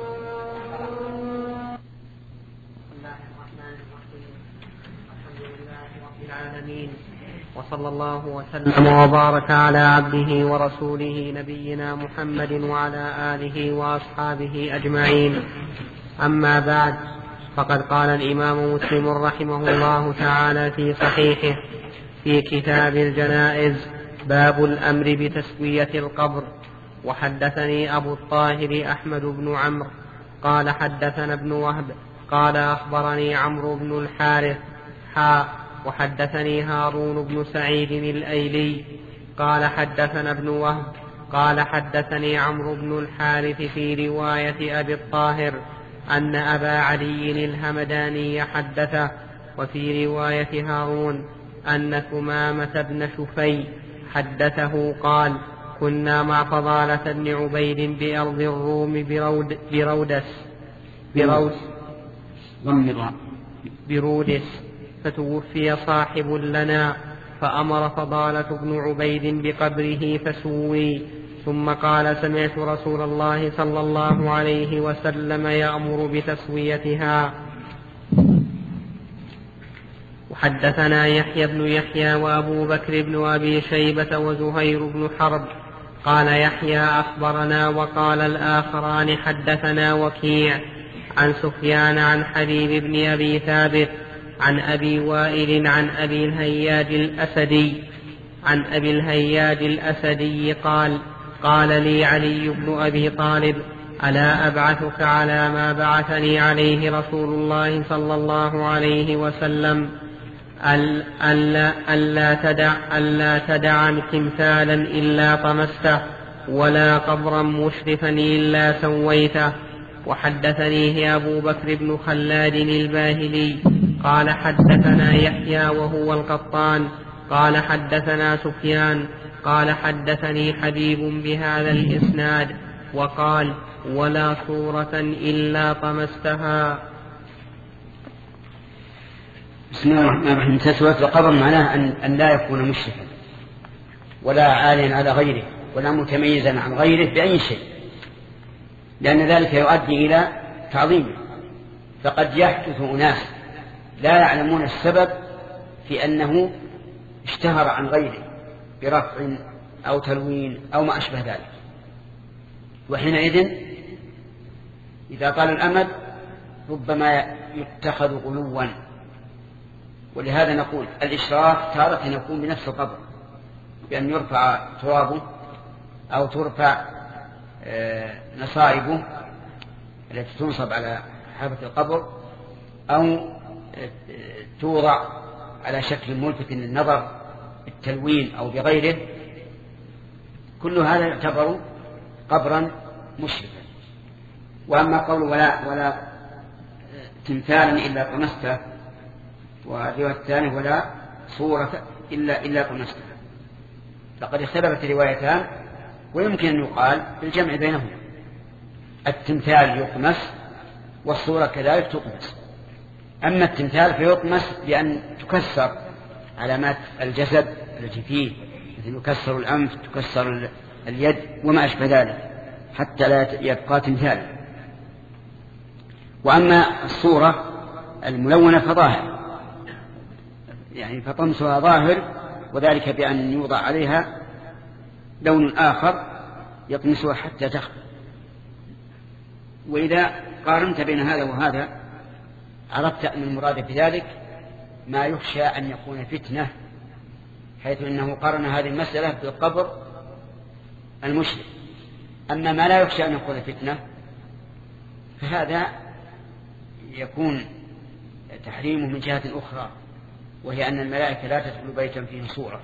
وصلى الله وسلم وبارك على عبده ورسوله نبينا محمد وعلى آله وأصحابه أجمعين. أما بعد، فقد قال الإمام مسلم رحمه الله تعالى في صحيحه في كتاب الجنائز: باب الأمر بتسوية القبر. وحدثني أبو الطاهر أحمد بن عمرو قال حدثنا ابن وهب قال أخبرني عمرو بن الحارث حاء وحدثني هارون بن سعيد الأيلي قال حدثنا ابن وهب قال حدثني عمرو بن الحارث في رواية أبي الطاهر أن أبا علي الهمداني حدثه، وفي رواية هارون أن ثمامة بن شفي حدثه قال: كنا مع فضالة بن عبيد بأرض الروم برود برودس برودس برودس فتوفي صاحب لنا، فأمر فضالة بن عبيد بقبره فسوي، ثم قال: سمعت رسول الله صلى الله عليه وسلم يأمر بتسويتها. وحدثنا يحيى بن يحيى وأبو بكر بن أبي شيبة وزهير بن حرب. قال يحيى: أخبرنا، وقال الآخران: حدثنا وكيع عن سفيان عن حبيب بن أبي ثابت عن أبي وائل عن أبي الهياج الأسدي عن أبي الهياج الأسدي قال: قال لي علي بن أبي طالب: ألا أبعثك على ما بعثني عليه رسول الله صلى الله عليه وسلم، ألا, ألا, تدع ألا تدع تمثالا إلا طمسته، ولا قبرا مشرفا إلا سويته. وحدثنيه أبو بكر بن خلاد الباهلي قال حدثنا يحيى وهو القطان قال حدثنا سفيان قال حدثني حبيب بهذا الإسناد وقال ولا صورة إلا طمستها. بسم الله الرحمن الرحيم. تسوية القبر معناه أن, أن لا يكون مشرفا ولا عاليا على غيره ولا متميزا عن غيره بأي شيء، لأن ذلك يؤدي إلى تعظيمه. فقد يحدث أناس لا يعلمون السبب في أنه اشتهر عن غيره برفع أو تلوين أو ما أشبه ذلك، وحينئذ إذا طال الأمد ربما يتخذ غلوا. ولهذا نقول الإشراف تارة يكون بنفس القبر بأن يرفع ترابه أو ترفع نصائبه التي تنصب على حافة القبر أو توضع على شكل ملفت للنظر بالتلوين أو بغيره. كل هذا يعتبر قبرا مشرفا. وأما قول ولا, ولا تمثالا إلا طمسته، والرواية الثانية ولا صورة إلا, إلا طمسته، لقد اختلفت الروايتان ويمكن أن يقال بالجمع بينهما. التمثال يطمس والصورة كذلك تطمس. أما التمثال فيطمس بأن تكسر علامات الجسد التي فيه، مثل يكسر الأنف تكسر اليد وما أشبه ذلك حتى لا يبقى تمثال. وأما الصورة الملونة فظاهر، يعني فطمسها ظاهر، وذلك بأن يوضع عليها لون آخر يطمسها حتى تخفى. وإذا قارنت بين هذا وهذا عرفت أن المراد في ذلك ما يخشى أن يكون فتنة، حيث أنه قارن هذه المسألة بالقبر المشرك. أما ما لا يخشى أن يكون فتنة فهذا يكون تحريمه من جهة أخرى، وهي أن الملائكة لا تدخل بيتا فيه صورة.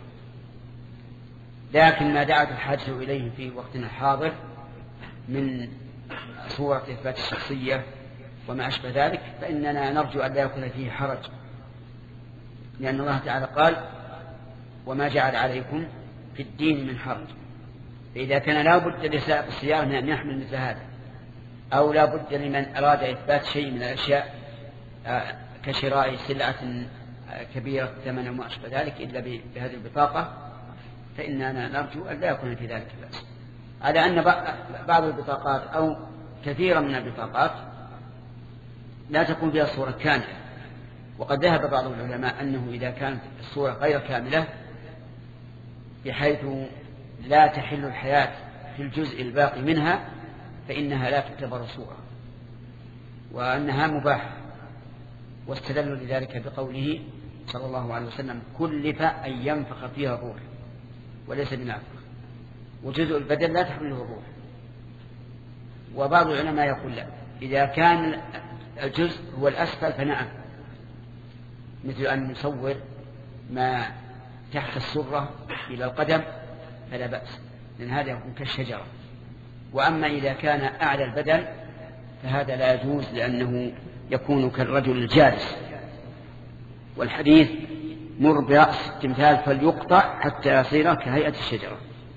لكن ما دعت الحاجة إليه في وقتنا الحاضر من صورة إثبات الشخصية وما أشبه ذلك فإننا نرجو أن لا يكون فيه حرج، لأن الله تعالى قال وما جعل عليكم في الدين من حرج. فإذا كان لا بد لسائق السيارة من أن يحمل مثل هذا، أو لا بد لمن أراد إثبات شيء من الأشياء كشراء سلعة كبيرة ثمن وما أشبه ذلك إلا بهذه البطاقة، فإننا نرجو أن لا يكون في ذلك بأس. على أن بعض البطاقات أو كثيرا من البطاقات لا تكون فيها الصورة كاملة، وقد ذهب بعض العلماء أنه إذا كانت الصورة غير كاملة بحيث لا تحل الحياة في الجزء الباقي منها فإنها لا تعتبر صورة وأنها مباحة. واستدلوا لذلك بقوله صلى الله عليه وسلم كلف أن ينفخ فيها الروح وليس بنافخ، وجزء البدن لا تحمله الروح. وبعض العلماء يقول لا، إذا كان الجزء هو الأسفل فنعم، مثل أن نصور ما تحت السرة إلى القدم فلا بأس، لأن هذا يكون كالشجرة. وأما إذا كان أعلى البدن فهذا لا يجوز، لأنه يكون كالرجل الجالس. والحديث مر برأس التمثال فليقطع حتى يصير كهيئة الشجرة.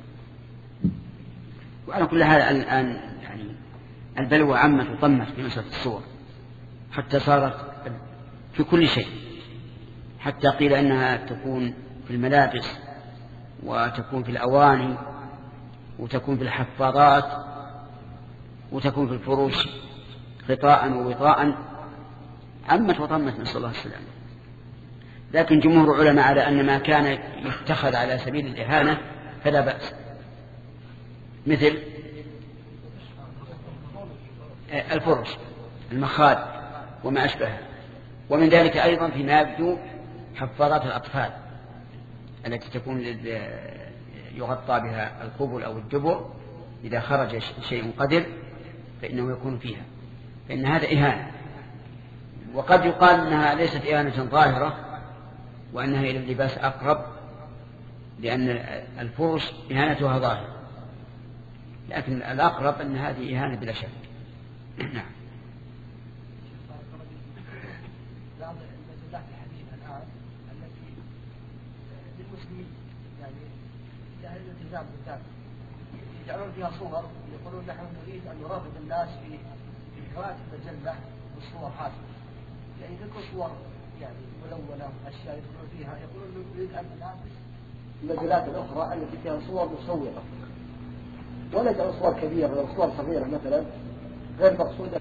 وعلى كل هذا الآن يعني البلوى عمت وطمت في مسألة الصور حتى صارت في كل شيء، حتى قيل أنها تكون في الملابس وتكون في الأواني وتكون في الحفاظات وتكون في الفروش غطاء ووطاء، عمت وطمت نسأل الله السلامة. لكن جمهور العلماء على أن ما كان يتخذ على سبيل الإهانة فلا بأس، مثل الفرش المخاد وما أشبهها. ومن ذلك أيضا فيما يبدو حفاظات الأطفال التي تكون يغطى بها القبل أو الدبر، إذا خرج شيء قدر فإنه يكون فيها، فإن هذا إهانة. وقد يقال أنها ليست إهانة ظاهرة وأنها إلى اللباس أقرب، لأن الفرش إهانتها ظاهرة، لكن الأقرب أن هذه إهانة بلا شك. نعم. بعض المجلات الحديثة الآن التي للمسلمين يعني جاهل الالتزام بالذات يجعلون فيها صور يقولون نحن نريد أن نرغب الناس في قراءة المجلة والصور هذه، يعني ذكر صور يعني ملونة أشياء يدخلون فيها، يقولون نريد أن ننافس المجلات الأخرى التي فيها صور مصورة، ولا يجعل صور كبيرة أو صور صغيرة مثلا غير مقصودة.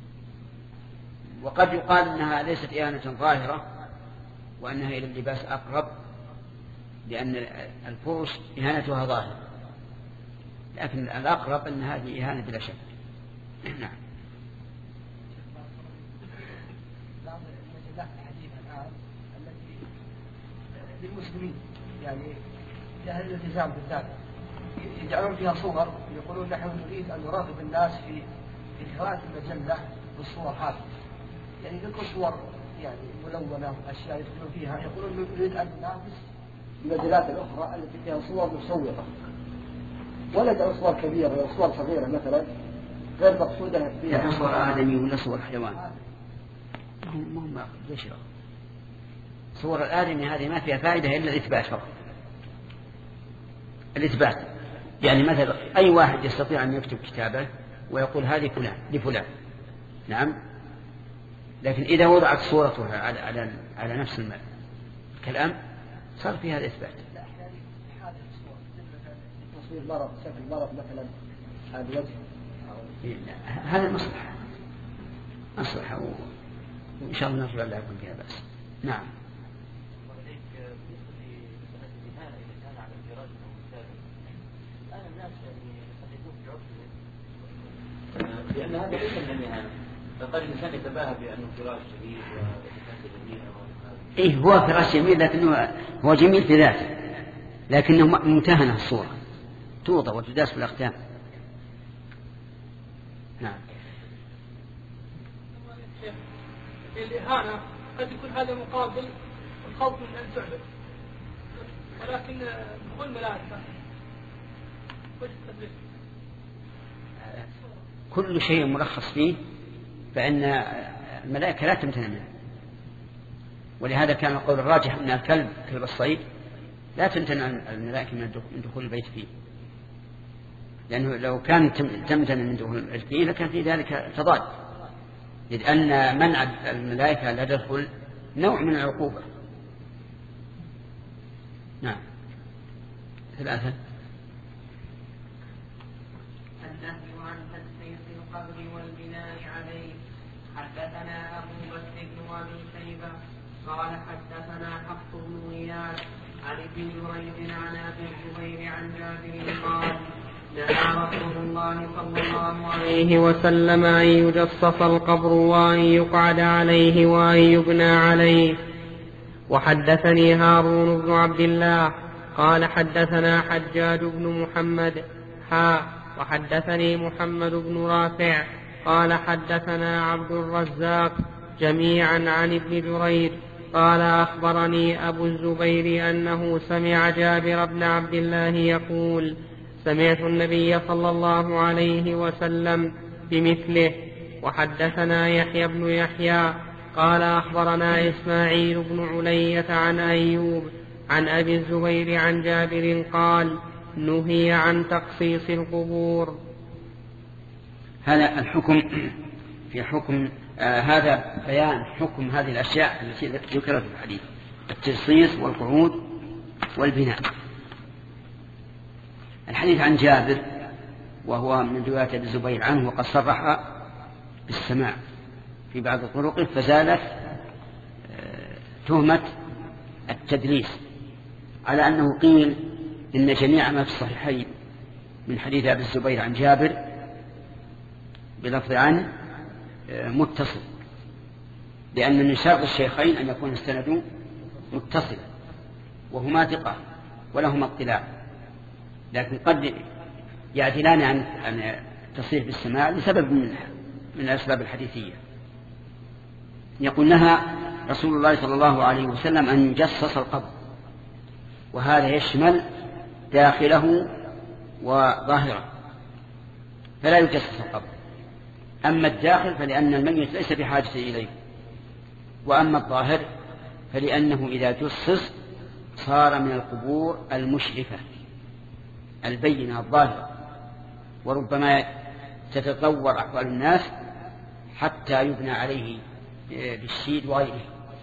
وقد يقال أنها ليست إهانة ظاهرة وأنها إلى اللباس أقرب، لأن الفرش إهانتها ظاهرة، لكن الأقرب أن هذه إهانة بلا شك. نعم. بعض المجلات الحديثة الآن التي للمسلمين يعني جاهل الالتزام بالذات يجعلون فيها صور يقولون نحن نريد أن نرغب الناس في قراءة المجلة والصور هذه، يعني ذكر صور يعني ملونة أشياء يدخلون فيها، يقولون نريد أن ننافس المجلات الأخرى التي فيها صور مصورة، ولا يجعل صور كبيرة أو صور صغيرة مثلا غير مقصودة فيها. لكن صور آدمي ولا صور حيوان؟ مهم ليش لا؟ صور الآدمي هذه ما فيها فائدة إلا الإثبات فقط. الإثبات يعني مثلا أي واحد يستطيع أن يكتب كتابه ويقول هذه فلان لفلان، نعم، لكن إذا وضعت صورته على على على نفس الكلام صار فيها الإثبات. لا أحيانا هذه الصور تصوير مرض شكل مرض مثلا هذا وجه هذا مصلحة مصلحة وإن شاء الله نرجع لها يكون فيها بأس. نعم. لأن هذا ليس من الإهانة، فقد الإنسان يتباهى بأنه فراش جميل وكاسة جميلة. إيه هو فراش جميل لكنه هو جميل في ذاته، لكنه ممتهنة الصورة توضع وتداس في الأختام. نعم. في الإهانة قد يكون هذا مقابل الخوف من أن تعبد، ولكن بكل ملائكة وش التدريس؟ كل شيء مرخص فيه فإن الملائكة لا تمتنع منه، ولهذا كان القول الراجح أن الكلب كلب الصيد لا تمتنع الملائكة من دخول البيت فيه، لأنه لو كان تمتنع من دخول البيت فيه لكان في ذلك تضاد، لأن منع الملائكة لا تدخل نوع من العقوبة. نعم. ثلاثة. القبر والبناء عليه. حدثنا أبو بكر بن أبي شيبة قال حدثنا حفص بن غياث عن ابن جريج عن أبي الزبير عن جابر قال نهى رسول الله صلى الله عليه وسلم أن يجصص القبر وأن يقعد عليه وأن يبنى عليه. وحدثني هارون بن عبد الله قال حدثنا حجاج بن محمد حا وحدثني محمد بن رافع قال حدثنا عبد الرزاق جميعا عن ابن جريج قال أخبرني أبو الزبير أنه سمع جابر بن عبد الله يقول سمعت النبي صلى الله عليه وسلم بمثله. وحدثنا يحيى بن يحيى قال أخبرنا إسماعيل بن علية عن أيوب عن أبي الزبير عن جابر قال نهي عن تقصيص القبور. هذا الحكم في حكم آه هذا بيان حكم هذه الأشياء التي ذكرت في الحديث: التجصيص والقعود والبناء. الحديث عن جابر وهو من رواية أبي الزبير عنه، وقد صرح بالسماع في بعض طرقه، فزالت آه تهمة التدليس، على أنه قيل إن جميع ما في الصحيحين من حديث أبي الزبير عن جابر بلفظ عن متصل، لأن من شرط الشيخين أن يكون السند متصلا وهما ثقة ولهما اطلاع، لكن قد يعدلان عن عن تصريح بالسماع لسبب من من الأسباب الحديثية. يقول نهى رسول الله صلى الله عليه وسلم أن يجصص القبر، وهذا يشمل داخله وظاهره، فلا يجسس القبر. أما الداخل فلأن الميت ليس بحاجة إليه. وأما الظاهر فلأنه إذا جسس صار من القبور المشرفة البينة الظاهرة، وربما تتطور أحوال الناس حتى يبنى عليه بالشيد وغيره.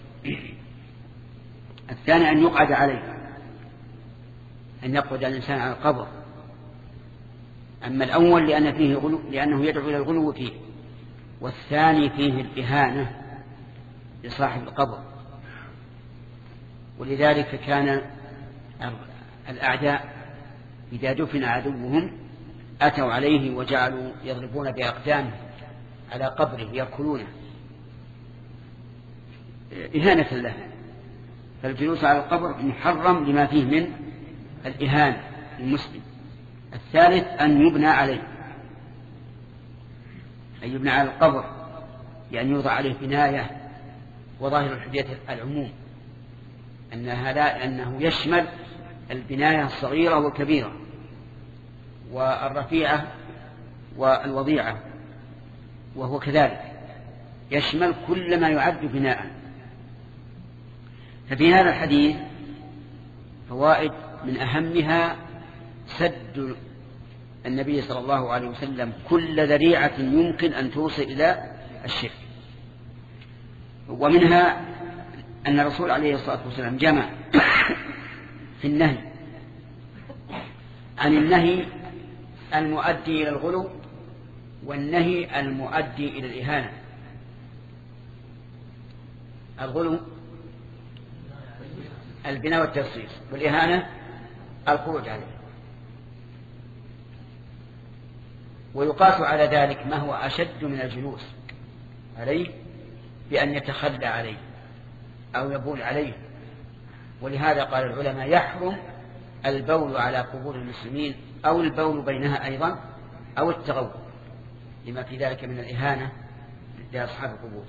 الثاني أن يقعد عليه، أن يقعد الإنسان على القبر. أما الأول لأن فيه غلو، لأنه يدعو إلى الغلو فيه، والثاني فيه الإهانة لصاحب القبر. ولذلك كان الأعداء إذا دفن عدوهم أتوا عليه وجعلوا يضربون بأقدامهم على قبره يأكلونه إهانة له. فالجلوس على القبر محرم لما فيه من الإهانة للمسلم. الثالث أن يبنى عليه، أن يبنى على القبر، يعني يوضع عليه بناية. وظاهر الحجية العموم أنها لا أنه يشمل البناية الصغيرة والكبيرة والرفيعة والوضيعة، وهو كذلك يشمل كل ما يعد بناء. ففي هذا الحديث فوائد من أهمها سد النبي صلى الله عليه وسلم كل ذريعة يمكن أن توصل إلى الشرك. ومنها أن الرسول عليه الصلاة والسلام جمع في النهي عن النهي المؤدي إلى الغلو والنهي المؤدي إلى الإهانة. الغلو البناء والتفصيل، والإهانة الخروج عليه. ويقاس على ذلك ما هو أشد من الجلوس عليه بأن يتخلى عليه أو يبول عليه. ولهذا قال العلماء يحرم البول على قبور المسلمين أو البول بينها أيضا أو التغوط، لما في ذلك من الإهانة لأصحاب القبور.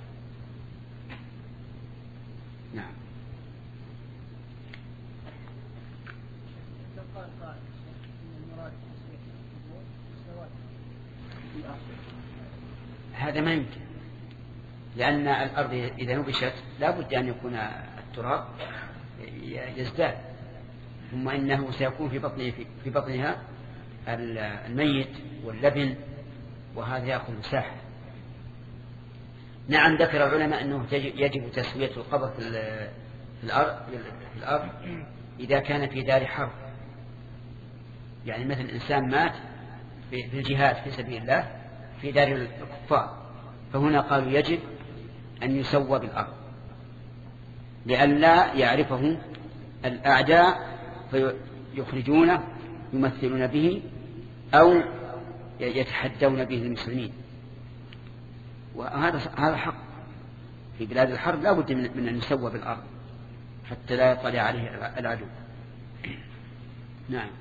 نعم. هذا ما يمكن، لأن الأرض إذا نبشت لا بد أن يكون التراب يزداد، ثم إنه سيكون في بطنه في بطنها الميت واللبن، وهذا يأخذ مساحة. نعم، ذكر العلماء أنه يجب تسوية القبر في الأرض في الأرض إذا كان في دار حرب، يعني مثل إنسان مات في الجهاد في سبيل الله في دار الكفار، فهنا قالوا يجب أن يسوى بالأرض لئلا يعرفه الأعداء فيخرجونه يمثلون به أو يتحدون به المسلمين. وهذا هذا حق في بلاد الحرب، لا بد من أن يسوى بالأرض حتى لا يطلع عليه العدو. نعم.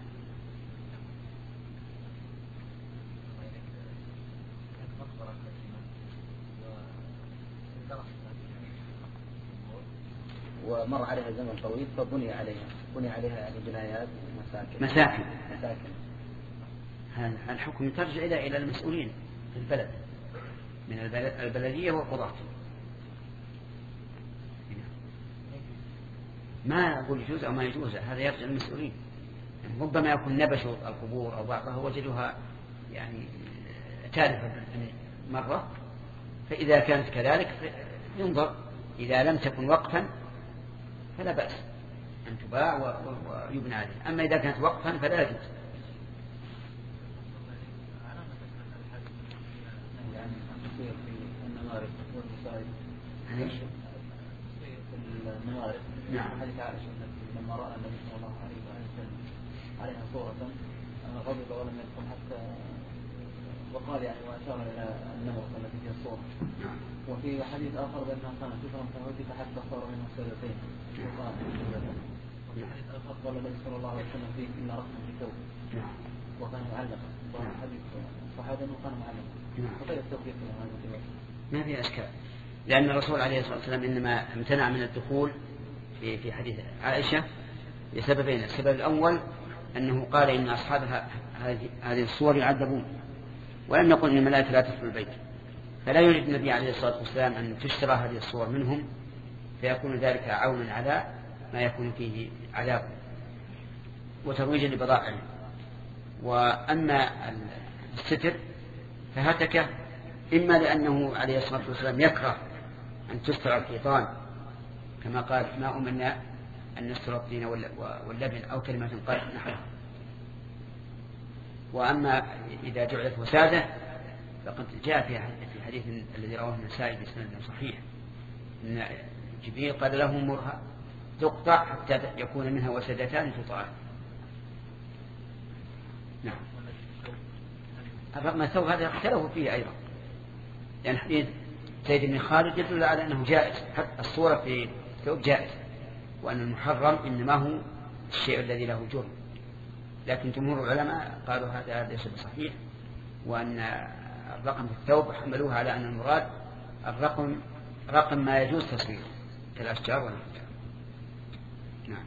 ومر عليها زمن طويل فبني عليها بني عليها يعني جنايات ومساكن مساكن مساكن. هذا الحكم ترجع إلى إلى المسؤولين في البلد من البلدية والقضاة. ما أقول يجوز أو ما يجوز، هذا يرجع للمسؤولين. يعني ربما يكون نبشوا القبور أو بعضها وجدوها يعني تالفة مرة، فإذا كانت كذلك ينظر، إذا لم تكن وقفا فلا بأس أن تباع ويبنى عليه، أما إذا كانت وقفا فلا يجوز. الموارد. نعم. حديث عائشة لما رأى النبي صلى الله عليه وسلم عليها صورة غضب ولم يدخل حتى وقال يعني وأشار إلى النمط التي فيها الصورة. نعم. وفي حديث آخر بأنها كانت سترا فهدف حتى صار منها سيدتين. وقال وفي حديث آخر قال النبي صلى الله عليه وسلم فيه إن رأسه في ثوب. نعم. وكان معلقا. وحديث صحابة أنه كان معلقا. نعم. فقيل التوفيق في هذا ما في أشكال، لأن الرسول عليه الصلاة والسلام إنما امتنع من الدخول في في حديث عائشة لسببين. السبب الأول أنه قال إن أصحاب هذه الصور يعذبون، ولم يقل إن الملائكة لا تدخل البيت، فلا يريد النبي عليه الصلاة والسلام أن تشترى هذه الصور منهم، فيكون ذلك عونا على ما يكون فيه عذاب وترويجا لبضائعهم. وأما الستر فهتك إما لأنه عليه الصلاة والسلام يكره أن تستر الحيطان كما قال ما أمرنا أن نستر الطين واللبن أو كلمة قال نحن. وأما إذا جعلت وسادة فقد جاء في حديث الذي رواه النسائي بسند صحيح أن جبريل قال له مرها تقطع حتى يكون منها وسادتان تطاع. نعم. الرقم الثوب هذا اختلفوا فيه أيضا، لأن يعني حديث زيد بن خالد يدل على أنه جائز، حتى الصورة في الثوب جائز، وأن المحرم إنما هو الشيء الذي له جرم. لكن جمهور العلماء قالوا هذا ليس بصحيح، وأن الرقم في الثوب حملوها على أن المراد الرقم رقم ما يجوز تصويره كالأشجار والأحجار. نعم.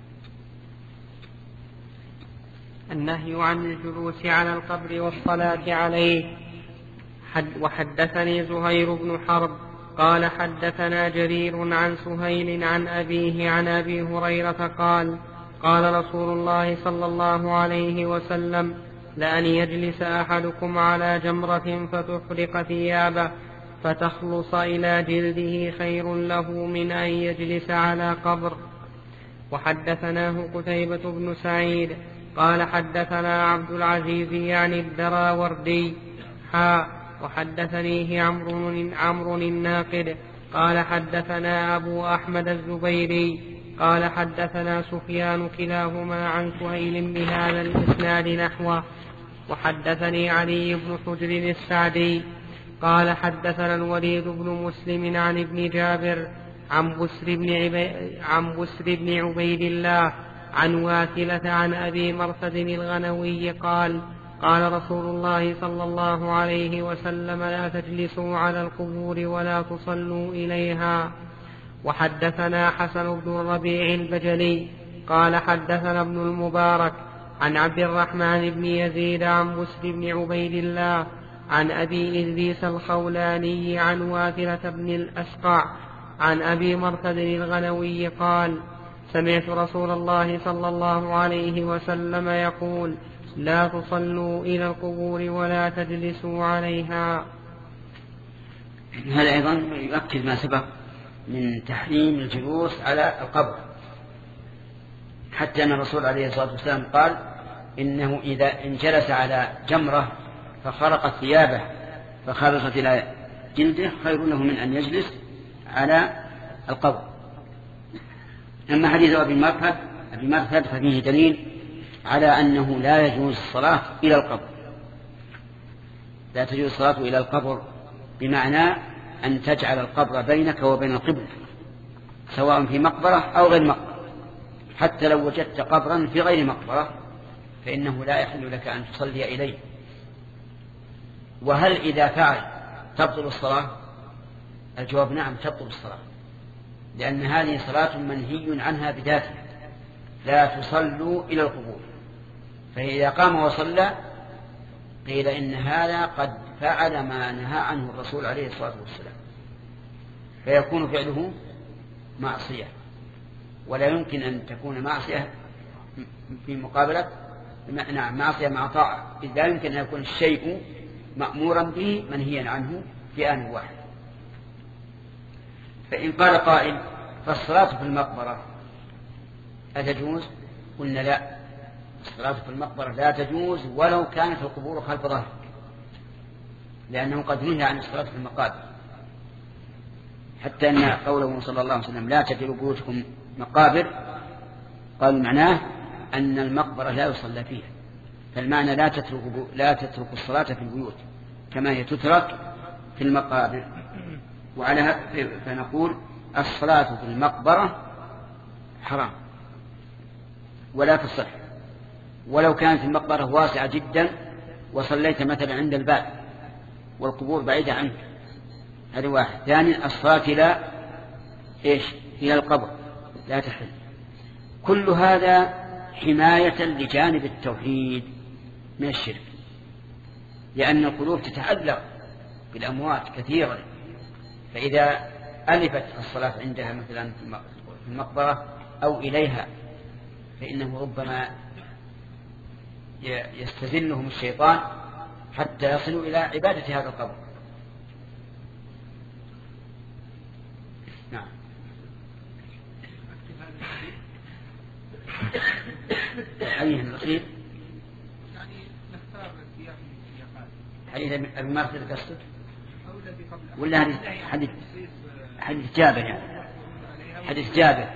النهي عن الجلوس على القبر والصلاة عليه. حد وحدثني زهير بن حرب قال حدثنا جرير عن سهيل عن أبيه عن أبي هريرة قال قال رسول الله صلى الله عليه وسلم لأن يجلس أحدكم على جمرة فتحرق ثيابه فتخلص إلى جلده خير له من أن يجلس على قبر. وحدثناه قتيبة بن سعيد قال حدثنا عبد العزيز يعني الدراوردي حا وحدثنيه عمرو عمرو الناقد قال حدثنا أبو أحمد الزبيري قال حدثنا سفيان كلاهما عن سهيل بهذا الإسناد نحوه. وحدثني علي بن حجر السعدي قال حدثنا الوليد بن مسلم عن ابن جابر عن بسر بن, عبي... عن بسر بن عبيد الله عن واثلة عن أبي مرثد الغنوي قال قال رسول الله صلى الله عليه وسلم لا تجلسوا على القبور ولا تصلوا إليها. وحدثنا حسن بن الربيع البجلي قال حدثنا ابن المبارك عن عبد الرحمن بن يزيد عن بسر بن عبيد الله عن أبي إدريس الخولاني عن واثلة بن الأسقع عن أبي مرثد الغنوي قال سمعت رسول الله صلى الله عليه وسلم يقول لا تصلوا إلى القبور ولا تجلسوا عليها. هذا أيضا يؤكد ما سبق من تحريم الجلوس على القبر، حتى أن الرسول عليه الصلاة والسلام قال إنه إذا إن جلس على جمرة فخرقت ثيابه فخرجت إلى جلده خير له من أن يجلس على القبر. أما حديث أبي مرثد أبي مرثد ففيه دليل على أنه لا يجوز الصلاة إلى القبر، لا تجوز الصلاة إلى القبر بمعنى أن تجعل القبر بينك وبين القبلة سواء في مقبرة أو غير مقبرة. حتى لو وجدت قبرا في غير مقبرة فإنه لا يحل لك أن تصلي إليه. وهل إذا فعل تبطل الصلاة؟ الجواب نعم تبطل الصلاة، لأن هذه صلاة منهي عنها بذاتها، لا تصلوا إلى القبور. فإذا قام وصلى قيل إن هذا قد فعل ما نهى عنه الرسول عليه الصلاة والسلام، فيكون فعله معصية، ولا يمكن أن تكون معصية في مقابلة نعم معصية مع طاعة، إذ لا يمكن أن يكون الشيء مأمورا به منهيا عنه في آن واحد. فإن قال قائل فالصلاة في المقبرة أتجوز؟ قلنا لا، الصلاة في المقبرة لا تجوز ولو كانت القبور خلف ظهر، لأنه قد نهى عن الصلاة في المقابر، حتى أن قوله صلى الله عليه وسلم لا تجعلوا بيوتكم مقابر قال معناه أن المقبرة لا يصلى فيها، فالمعنى لا تترك لا تترك الصلاة في البيوت كما هي تترك في المقابر. وعلى فنقول الصلاة في المقبرة حرام ولا تصح، ولو كانت المقبرة واسعة جدا وصليت مثلا عند الباب والقبور بعيدة عنك، هذا واحد. ثاني الصلاة إلى إيش؟ إلى القبر لا تحل. كل هذا حماية لجانب التوحيد من الشرك، لأن القلوب تتعلق بالأموات كثيرا، فإذا ألفت الصلاة عندها مثلا في المقبرة أو إليها فإنه ربما يستزلهم الشيطان حتى يصلوا إلى عبادة هذا القبر. نعم. أيه الأخير يعني نختار سياق السياقات حديث أبي مرثد قصد ولا حديث حديث جابر يعني حديث جابر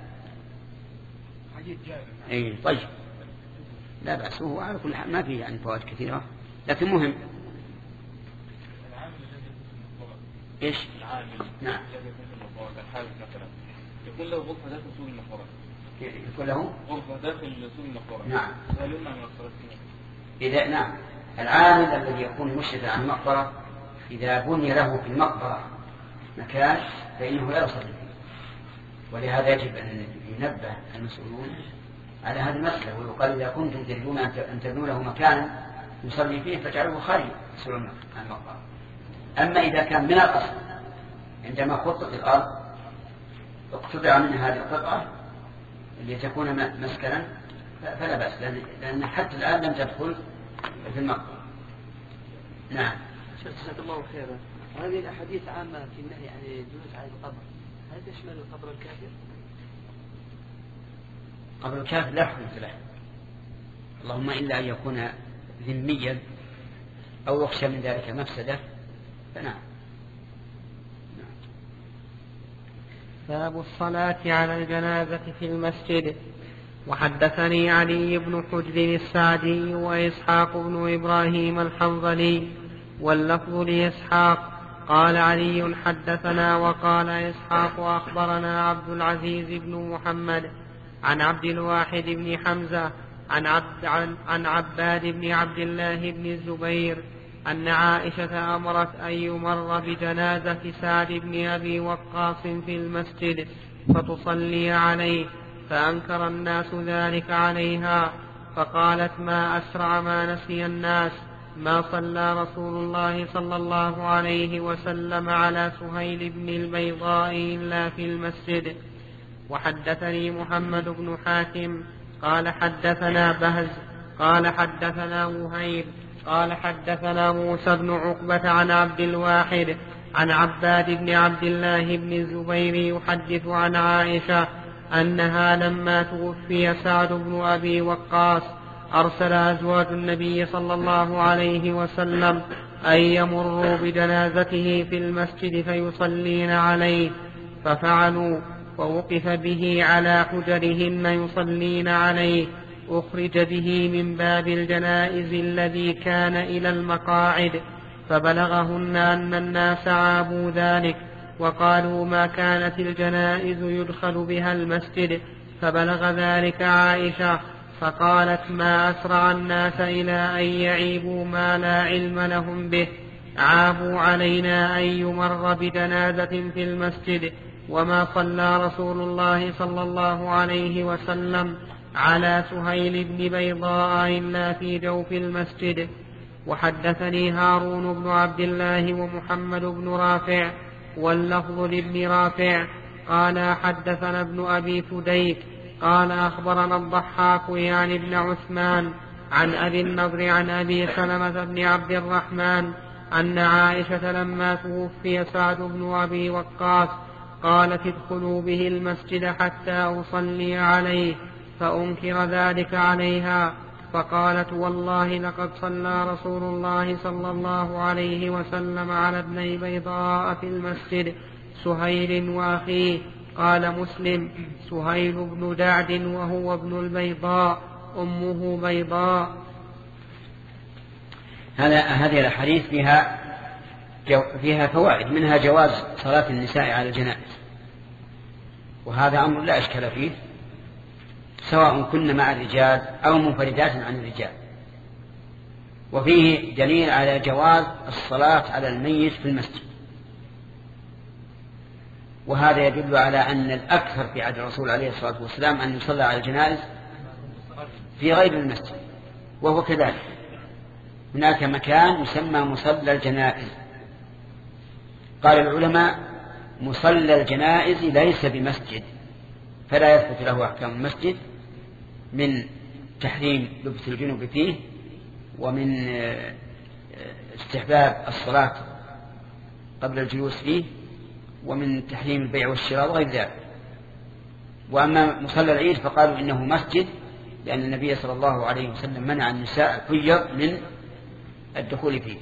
حديث جابر أي طيب لا بأس، هو على كل حال ما فيه يعني فوائد كثيرة لكن مهم. إيش؟ العامل نعم الحارس مثلا يكون له غرفة داخل سوق المقبرة، يكون له غرفة داخل سوق المقبرة. نعم. هل يمنع من الصلاة فيها؟ إذا نعم العامل الذي يكون مشرفا على المقبرة إذا بني له في المقبرة مكان فإنه لا يصلي فيه، ولهذا يجب أن ينبه المسؤولون على هذه المسألة، ويقال إذا كنتم تريدون أن تبنوا له مكانا يصلي فيه فاجعلوه خارج سوق المقبرة. أما إذا كان من الأصل عندما خطط الأرض اقتطع من هذه القطعة لتكون مسكنا فلا بأس، لأن حتى الآن لم تدخل في المقبرة. نعم. جزاك الله خيرا. هذه الأحاديث عامة في النهي عن الجلوس على القبر، هل تشمل القبر الكافر؟ قبر الكافر لا حدود له، اللهم إلا أن يكون ذميا أو يخشى من ذلك مفسدة فنعم. باب الصلاة على الجنازة في المسجد. وحدثني علي بن حجر السعدي وإسحاق بن إبراهيم الحنظلي واللفظ لإسحاق قال علي حدثنا وقال إسحاق أخبرنا عبد العزيز بن محمد عن عبد الواحد بن حمزة عن, عبد عن, عن عباد بن عبد الله بن الزبير أن عائشة أمرت أن يمر بجنازة سعد بن أبي وقاص في المسجد فتصلي عليه، فأنكر الناس ذلك عليها، فقالت ما أسرع ما نسي الناس ما صلى رسول الله صلى الله عليه وسلم على سهيل بن البيضاء إلا في المسجد. وحدثني محمد بن حاتم قال حدثنا بهز قال حدثنا وهيب قال حدثنا موسى بن عقبة عن عبد الواحد عن عباد بن عبد الله بن الزبير يحدث عن عائشة أنها لما توفي سعد بن أبي وقاص أرسل أزواج النبي صلى الله عليه وسلم أن يمروا بجنازته في المسجد فيصلين عليه، ففعلوا ووقف به على حجرهن يصلين عليه، أخرج به من باب الجنائز الذي كان إلى المقاعد، فبلغهن أن الناس عابوا ذلك وقالوا ما كانت الجنائز يدخل بها المسجد، فبلغ ذلك عائشة فقالت ما أسرع الناس إلى أن يعيبوا ما لا علم لهم به، عابوا علينا أن يمر بجنازة في المسجد، وما صلى رسول الله صلى الله عليه وسلم على سهيل بن بيضاء إلا في جوف المسجد. وحدثني هارون بن عبد الله ومحمد بن رافع واللفظ لابن رافع قال حدثنا ابن أبي فديك قال أخبرنا الضحاك يعني ابن عثمان عن أبي النضر عن أبي سلمة بن عبد الرحمن أن عائشة لما توفي سعد بن أبي وقاص قالت ادخلوا به المسجد حتى أصلي عليه، فأنكر ذلك عليها، فقالت والله لقد صلى رسول الله صلى الله عليه وسلم على ابني بيضاء في المسجد سهيل وأخيه. قال مسلم سهيل بن جعد وهو ابن البيضاء أمه بيضاء. هذا هذه الأحاديث فيها فيها فوائد، منها جواز صلاة النساء على الجنائز، وهذا أمر لا إشكال فيه سواء كن مع الرجال أو منفردات عن الرجال. وفيه دليل على جواز الصلاة على الميت في المسجد، وهذا يدل على أن الأكثر في عهد الرسول عليه الصلاة والسلام أن يصلى على الجنائز في غير المسجد، وهو كذلك هناك مكان يسمى مصلى الجنائز. قال العلماء مصلى الجنائز ليس بمسجد، فلا يثبت له أحكام المسجد من تحريم لبس الجنوب فيه، ومن استحباب الصلاة قبل الجلوس فيه، ومن تحريم البيع والشراء وغير ذلك. وأما مصلى العيد فقالوا إنه مسجد، لأن النبي صلى الله عليه وسلم منع النساء الحجر من الدخول فيه.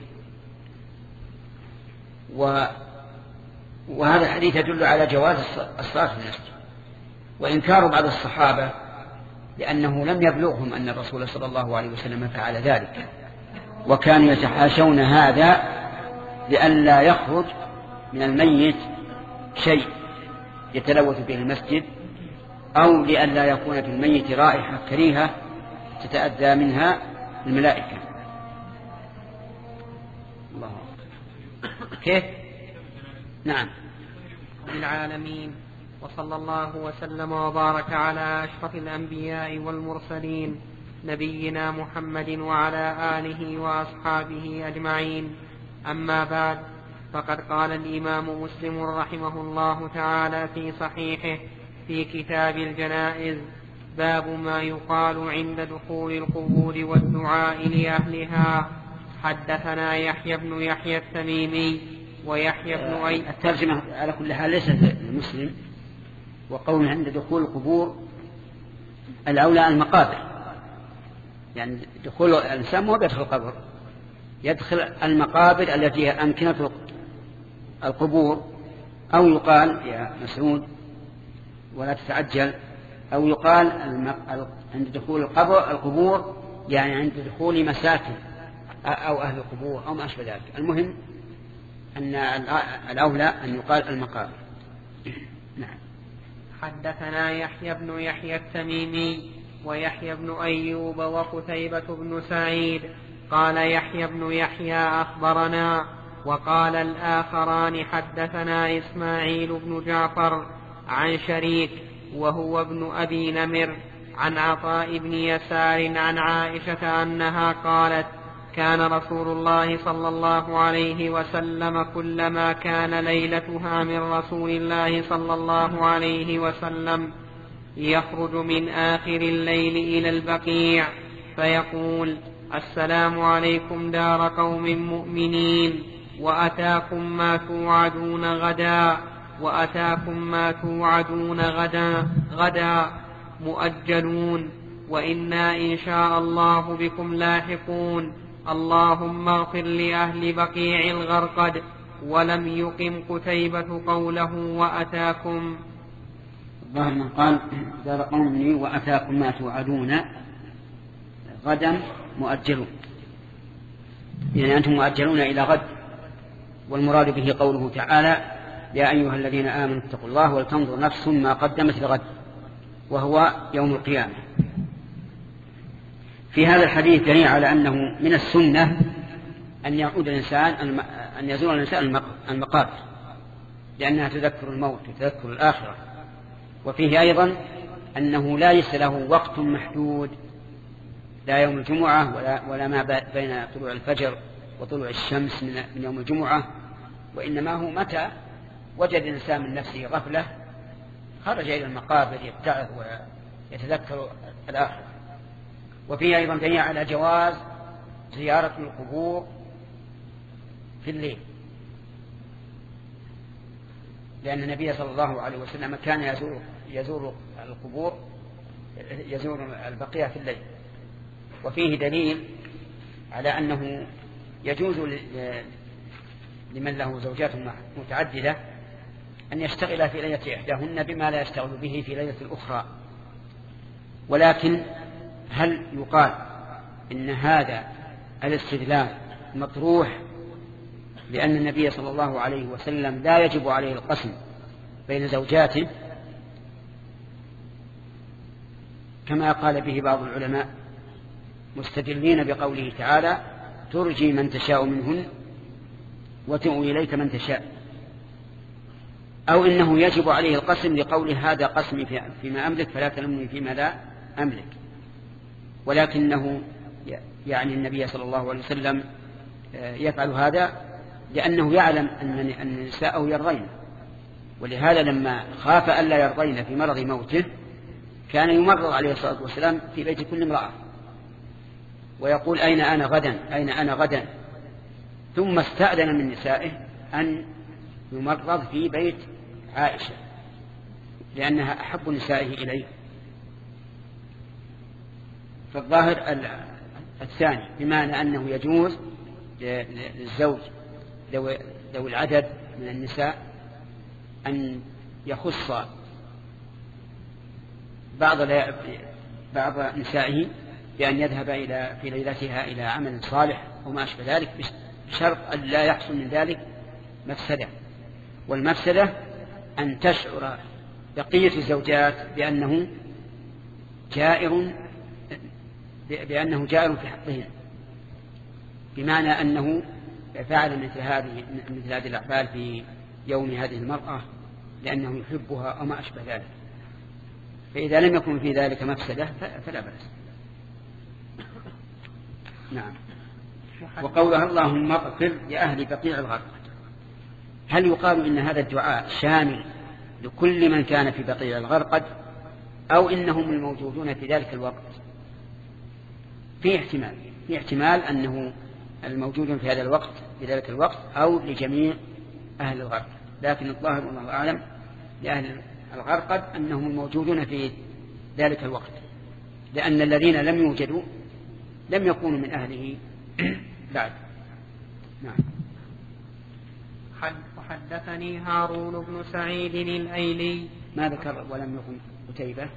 و... وهذا الحديث يدل على جواز الصلاة في المسجد. وإنكار بعض الصحابة لأنه لم يبلغهم أن الرسول صلى الله عليه وسلم فعل ذلك، وكانوا يتحاشون هذا لئلا يخرج من الميت شيء يتلوث به المسجد، أو لئلا يكون في الميت رائحة كريهة تتأذى منها الملائكة. الله كيف؟ نعم. للعالمين، وصلى الله وسلم وبارك على أشرف الأنبياء والمرسلين نبينا محمد وعلى آله وأصحابه أجمعين. أما بعد، فقد قال الإمام مسلم رحمه الله تعالى في صحيحه في كتاب الجنائز: باب ما يقال عند دخول القبور والدعاء لأهلها. حدثنا يحيى بن يحيى التميمي ويحيى بن أي. الترجمة على كل حال ليست المسلم، وقول عند دخول القبور الأولى المقابر، يعني دخول الإنسان مو يدخل القبر، يدخل المقابر التي هي أمكنة القبور. أو يقال يا مسعود ولا تتعجل، أو يقال عند دخول القبر القبور يعني عند دخول مساكن أو أهل القبور أو ما أشبه ذلك. المهم أن الأولى أن يقال المقابر. نعم. حدثنا يحيى بن يحيى التميمي ويحيى بن أيوب وقتيبة بن سعيد قال يحيى بن يحيى أخبرنا، وقال الآخران حدثنا إسماعيل بن جعفر عن شريك وهو ابن أبي نمر عن عطاء بن يسار عن عائشة أنها قالت: كان رسول الله صلى الله عليه وسلم كلما كان ليلتها من رسول الله صلى الله عليه وسلم يخرج من آخر الليل إلى البقيع فيقول: السلام عليكم دار قوم مؤمنين، وأتاكم ما توعدون غدا وأتاكم ما توعدون غدا غدا مؤجلون، وإنا إن شاء الله بكم لاحقون. اللهم اغفر لأهل بقيع الغرقد. ولم يقم قتيبة قوله وأتاكم. الظاهر من قال دار قوم وأتاكم ما توعدون غدا مؤجلون، يعني أنتم مؤجلون إلى غد. والمراد به قوله تعالى: يا أيها الذين آمنوا اتقوا الله ولتنظر نفس ما قدمت لغد، وهو يوم القيامة. في هذا الحديث دليل على أنه من السنة أن يعود الإنسان أن يزور الإنسان المقابر، لأنها تذكر الموت وتذكر الآخرة. وفيه أيضا أنه لا ليس له وقت محدود، لا يوم الجمعة ولا, ولا ما بين طلوع الفجر وطلوع الشمس من يوم الجمعة، وإنما هو متى وجد الإنسان من نفسه غفلة خرج إلى المقابر يبتعث ويتذكر الآخرة. وفيه أيضا دليل على جواز زيارة القبور في الليل، لأن النبي صلى الله عليه وسلم كان يزور, يزور القبور يزور البقيع في الليل. وفيه دليل على أنه يجوز لمن له زوجات متعددة أن يشتغل في ليلة إحداهن بما لا يشتغل به في ليلة الأخرى. ولكن هل يقال إن هذا الاستدلال مطروح لأن النبي صلى الله عليه وسلم لا يجب عليه القسم بين زوجاته كما قال به بعض العلماء مستدلين بقوله تعالى: ترجي من تشاء منهن وتؤوي إليك من تشاء؟ أو إنه يجب عليه القسم لقول هذا قسمي فيما أملك فلا تلمني فيما لا أملك. ولكنه يعني النبي صلى الله عليه وسلم يفعل هذا لأنه يعلم أن نساءه يرضين، ولهذا لما خاف ألا يرضين في مرض موته كان يمرض عليه الصلاة والسلام في بيت كل امرأة ويقول أين أنا غدا أين أنا غدا، ثم استأذن من نسائه أن يمرض في بيت عائشة لأنها أحب نسائه إليه. فالظاهر الثاني بمعنى أنه يجوز للزوج ذوي العدد من النساء أن يخص بعض بعض نسائه بأن يذهب إلى في ليلتها إلى عمل صالح وما أشبه ذلك بشرط أن لا يحصل من ذلك مفسدة، والمفسدة أن تشعر بقية الزوجات بأنه جائر بأنه جائر في حقهن، بمعنى أنه فعل مثل هذه مثل هذه الأفعال في يوم هذه المرأة لأنه يحبها أو ما أشبه ذلك. فإذا لم يكن في ذلك مفسدة فلا بأس. نعم. وقولها اللهم اغفر لأهل بقيع الغرقد، هل يقال إن هذا الدعاء شامل لكل من كان في بقيع الغرقد أو إنهم الموجودون في ذلك الوقت؟ في احتمال في احتمال أنه الموجودون في هذا الوقت في ذلك الوقت أو لجميع أهل الغرقد، لكن الظاهر والله أعلم لأهل الغرقد أنهم الموجودون في ذلك الوقت، لأن الذين لم يوجدوا لم يكونوا من أهله بعد. نعم. وحدثني هارون بن سعيد الأيلي. ما ذكر ولم يكن قتيبة؟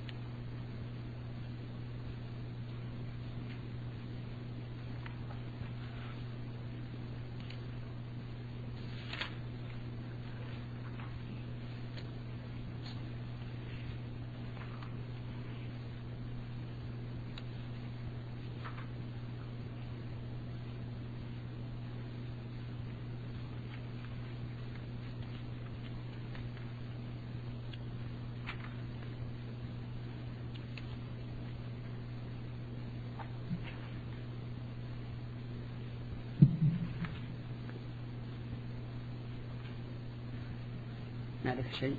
نعرف شيء.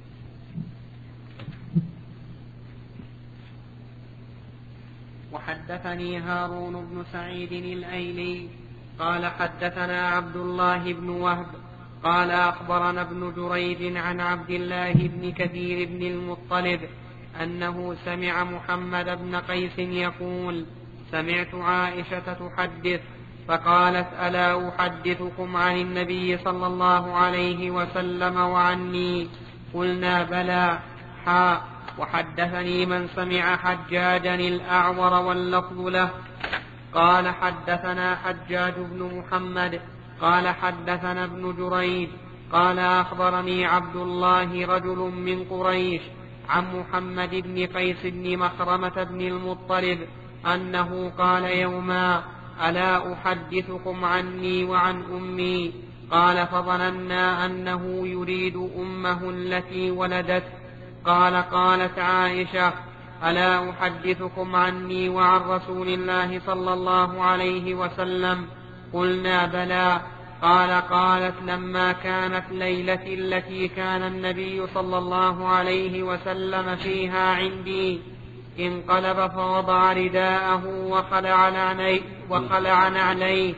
وحدثني هارون بن سعيد الأيلي قال حدثنا عبد الله بن وهب قال أخبرنا ابن جريج عن عبد الله بن كثير بن المطلب أنه سمع محمد بن قيس يقول سمعت عائشة تحدث فقالت ألا أحدثكم عن النبي صلى الله عليه وسلم وعني؟ قلنا بلى. حاء وحدثني من سمع حجاجا الأعور واللفظ له قال حدثنا حجاج بن محمد قال حدثنا ابن جريج قال أخبرني عبد الله رجل من قريش عن محمد بن قيس بن مخرمة بن المطلب أنه قال يوما ألا أحدثكم عني وعن أمي؟ قال فظننا أنه يريد أمه التي ولدت. قال قالت عائشة ألا أحدثكم عني وعن رسول الله صلى الله عليه وسلم؟ قلنا بلى. قال قالت لما كانت ليلة التي كان النبي صلى الله عليه وسلم فيها عندي انقلب فوضع رداءه وخلع نعليه, وخلع نعليه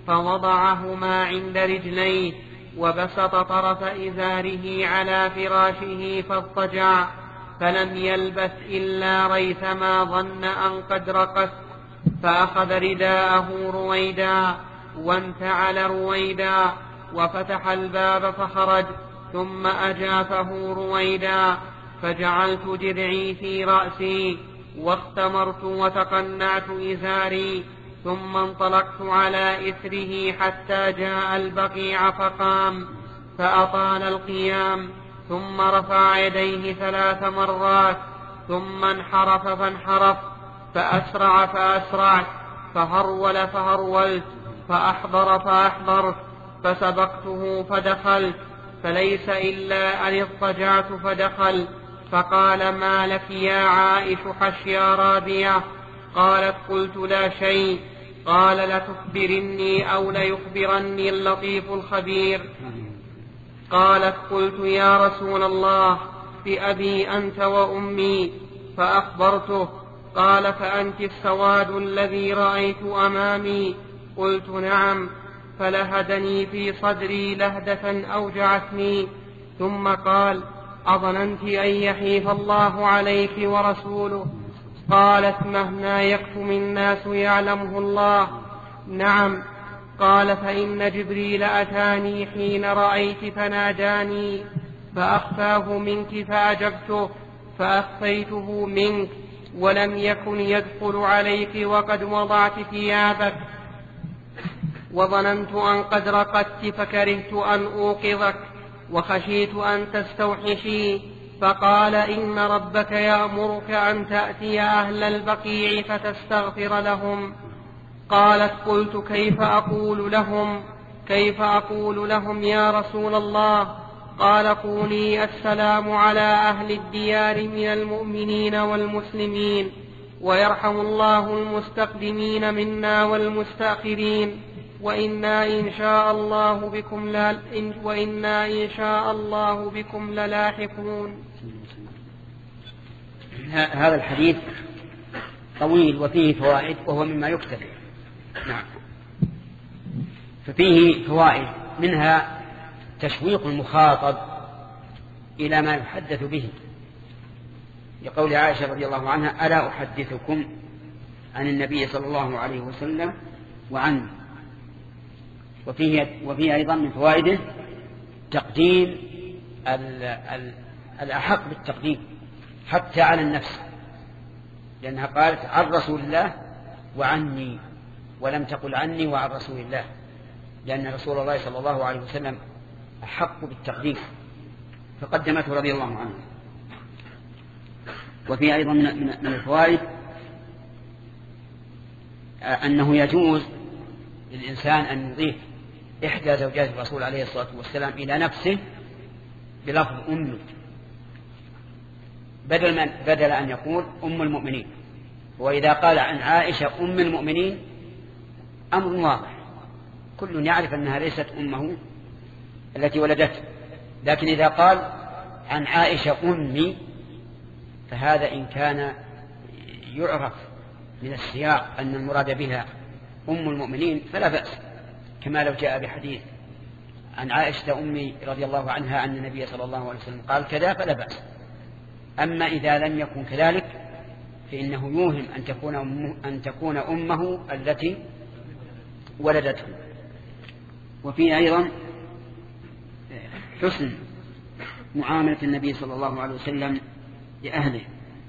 فوضعهما عند رجليه وبسط طرف إزاره على فراشه فاضطجع فلم يلبث إلا ريثما ظن أن قد رقت فأخذ رداءه رويدا وانتعل رويدا وفتح الباب فخرج ثم أجافه رويدا فجعلت جذعي في رأسي واختمرت وتقنعت إزاري ثم انطلقت على إثره حتى جاء البقيع فقام فأطال القيام ثم رفع يديه ثلاث مرات ثم انحرف فانحرف فأسرع فأسرعت فهرول فهرولت فأحضر فأحضرت فسبقته فدخلت فليس إلا أن اضطجعت فدخل فقال ما لك يا عائش حشيا رابية؟ قالت قلت لا شيء. قال لتخبرني أو ليخبرني اللطيف الخبير. قالت قلت يا رسول الله بأبي أنت وأمي، فأخبرته. قال فأنت السواد الذي رأيت أمامي. قلت نعم. فلهدني في صدري لهدة أوجعتني، ثم قال أظننت أن يحيف الله عليك ورسوله؟ قالت مهما يكتم الناس يعلمه الله. نعم. قال فإن جبريل أتاني حين رأيت فناداني فأخفاه منك فأجبته فأخفيته منك، ولم يكن يدخل عليك وقد وضعت ثيابك، وظننت أن قد رقدت فكرهت أن أوقظك وخشيت أن تستوحشي. فقال إن ربك يأمرك أن تأتي أهل البقيع فتستغفر لهم. قالت قلت كيف أقول لهم كيف أقول لهم يا رسول الله؟ قال قولي السلام على أهل الديار من المؤمنين والمسلمين، ويرحم الله المستقدمين منا والمستأخرين، وإنا إن شاء الله بكم لا وإنا إن شاء الله بكم للاحقون. هذا الحديث طويل وفيه فوائد وهو مما يكتب. نعم. ففيه فوائد، منها تشويق المخاطب إلى ما يحدث به، لقول عائشة رضي الله عنها ألا أحدثكم عن النبي صلى الله عليه وسلم وعنه. وفيه, وفيه أيضا من فوائده تقديم الأحق بالتقديم حتى على النفس، لأنها قالت عن رسول الله وعني، ولم تقل عني وعن رسول الله، لأن رسول الله صلى الله عليه وسلم أحق بالتقديم فقدمته رضي الله عنه. وفي أيضا من الفوائد أنه يجوز للإنسان أن يضيف إحدى زوجات الرسول عليه الصلاة والسلام إلى نفسه بلفظ أم، بدل, من بدل أن يقول أم المؤمنين. وإذا قال عن عائشة أم المؤمنين أمر واضح، كل يعرف أنها ليست أمه التي ولدته، لكن إذا قال عن عائشة أمي فهذا إن كان يعرف من السياق أن المراد بها أم المؤمنين فلا بأس، كما لو جاء بحديث عن عائشة أمي رضي الله عنها أن النبي صلى الله عليه وسلم قال كذا فلا بأس. أما إذا لم يكن كذلك فإنه يوهم أن تكون أمه, أن تكون أمه التي ولدته. وفيه أيضا حسن معاملة النبي صلى الله عليه وسلم لأهله.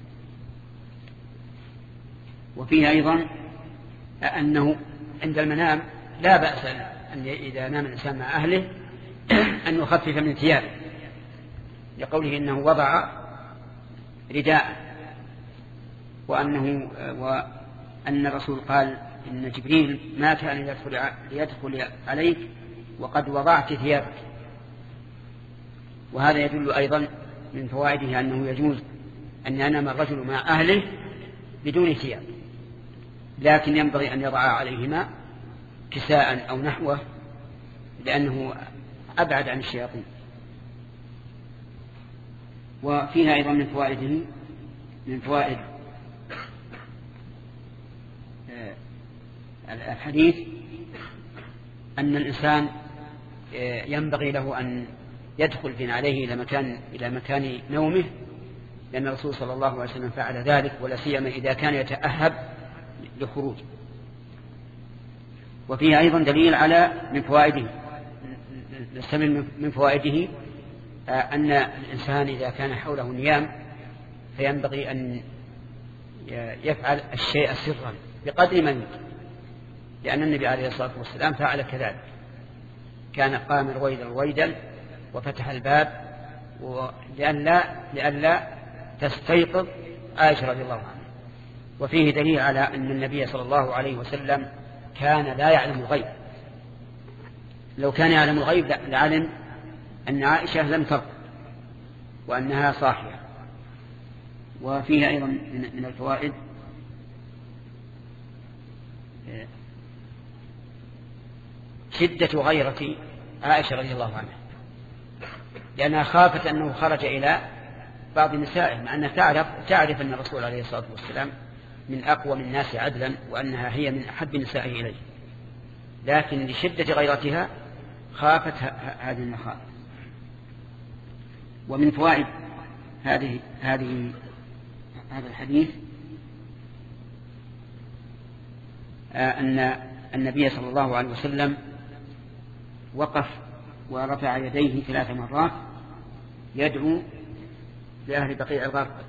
وفيه أيضا أنه عند المنام لا بأس أن إذا نام الإنسان مع أهله أن يخفف من ثيابه، لقوله إنه وضع رداء، وأنه وأن الرسول قال إن جبريل ما كان يدخل, يدخل عليك وقد وضعت ثيابك. وهذا يدل أيضا من فوائده أنه يجوز أن ينام الرجل مع أهله بدون ثياب، لكن ينبغي أن يضع عليهما كساء أو نحوه لأنه أبعد عن الشياطين. وفيها أيضا من فوائده من فوائد الحديث أن الإنسان ينبغي له أن يدخل في عليه إلى مكان إلى مكان نومه، لأن الرسول صلى الله عليه وسلم فعل ذلك، ولا سيما إذا كان يتأهب لخروج. وفيه أيضا دليل على من فوائده نستمر من فوائده أن الإنسان إذا كان حوله نيام فينبغي أن يفعل الشيء سرا بقدر ما يمكن، لأن النبي عليه الصلاة والسلام فعل كذلك، كان قام رويدا رويدا وفتح الباب لئلا لئلا تستيقظ عائشة رضي الله عنها. وفيه دليل على أن النبي صلى الله عليه وسلم كان لا يعلم الغيب، لو كان يعلم الغيب لعلم أن عائشة لم ترق وأنها صاحية. وفيه أيضا من الفوائد شدة غيرة عائشة رضي الله عنها، لأنها خافت أنه خرج إلى بعض نسائه، مع أنها تعرف, تعرف أن الرسول عليه الصلاة والسلام من أقوى الناس عدلا، وأنها هي من أحب نسائه إليه، لكن لشدة غيرتها خافت هذه المخاوف. ومن فوائد هذه هذه هذا الحديث أن النبي صلى الله عليه وسلم وقف ورفع يديه ثلاث مرات يدعو لأهل بقيع الغرقد،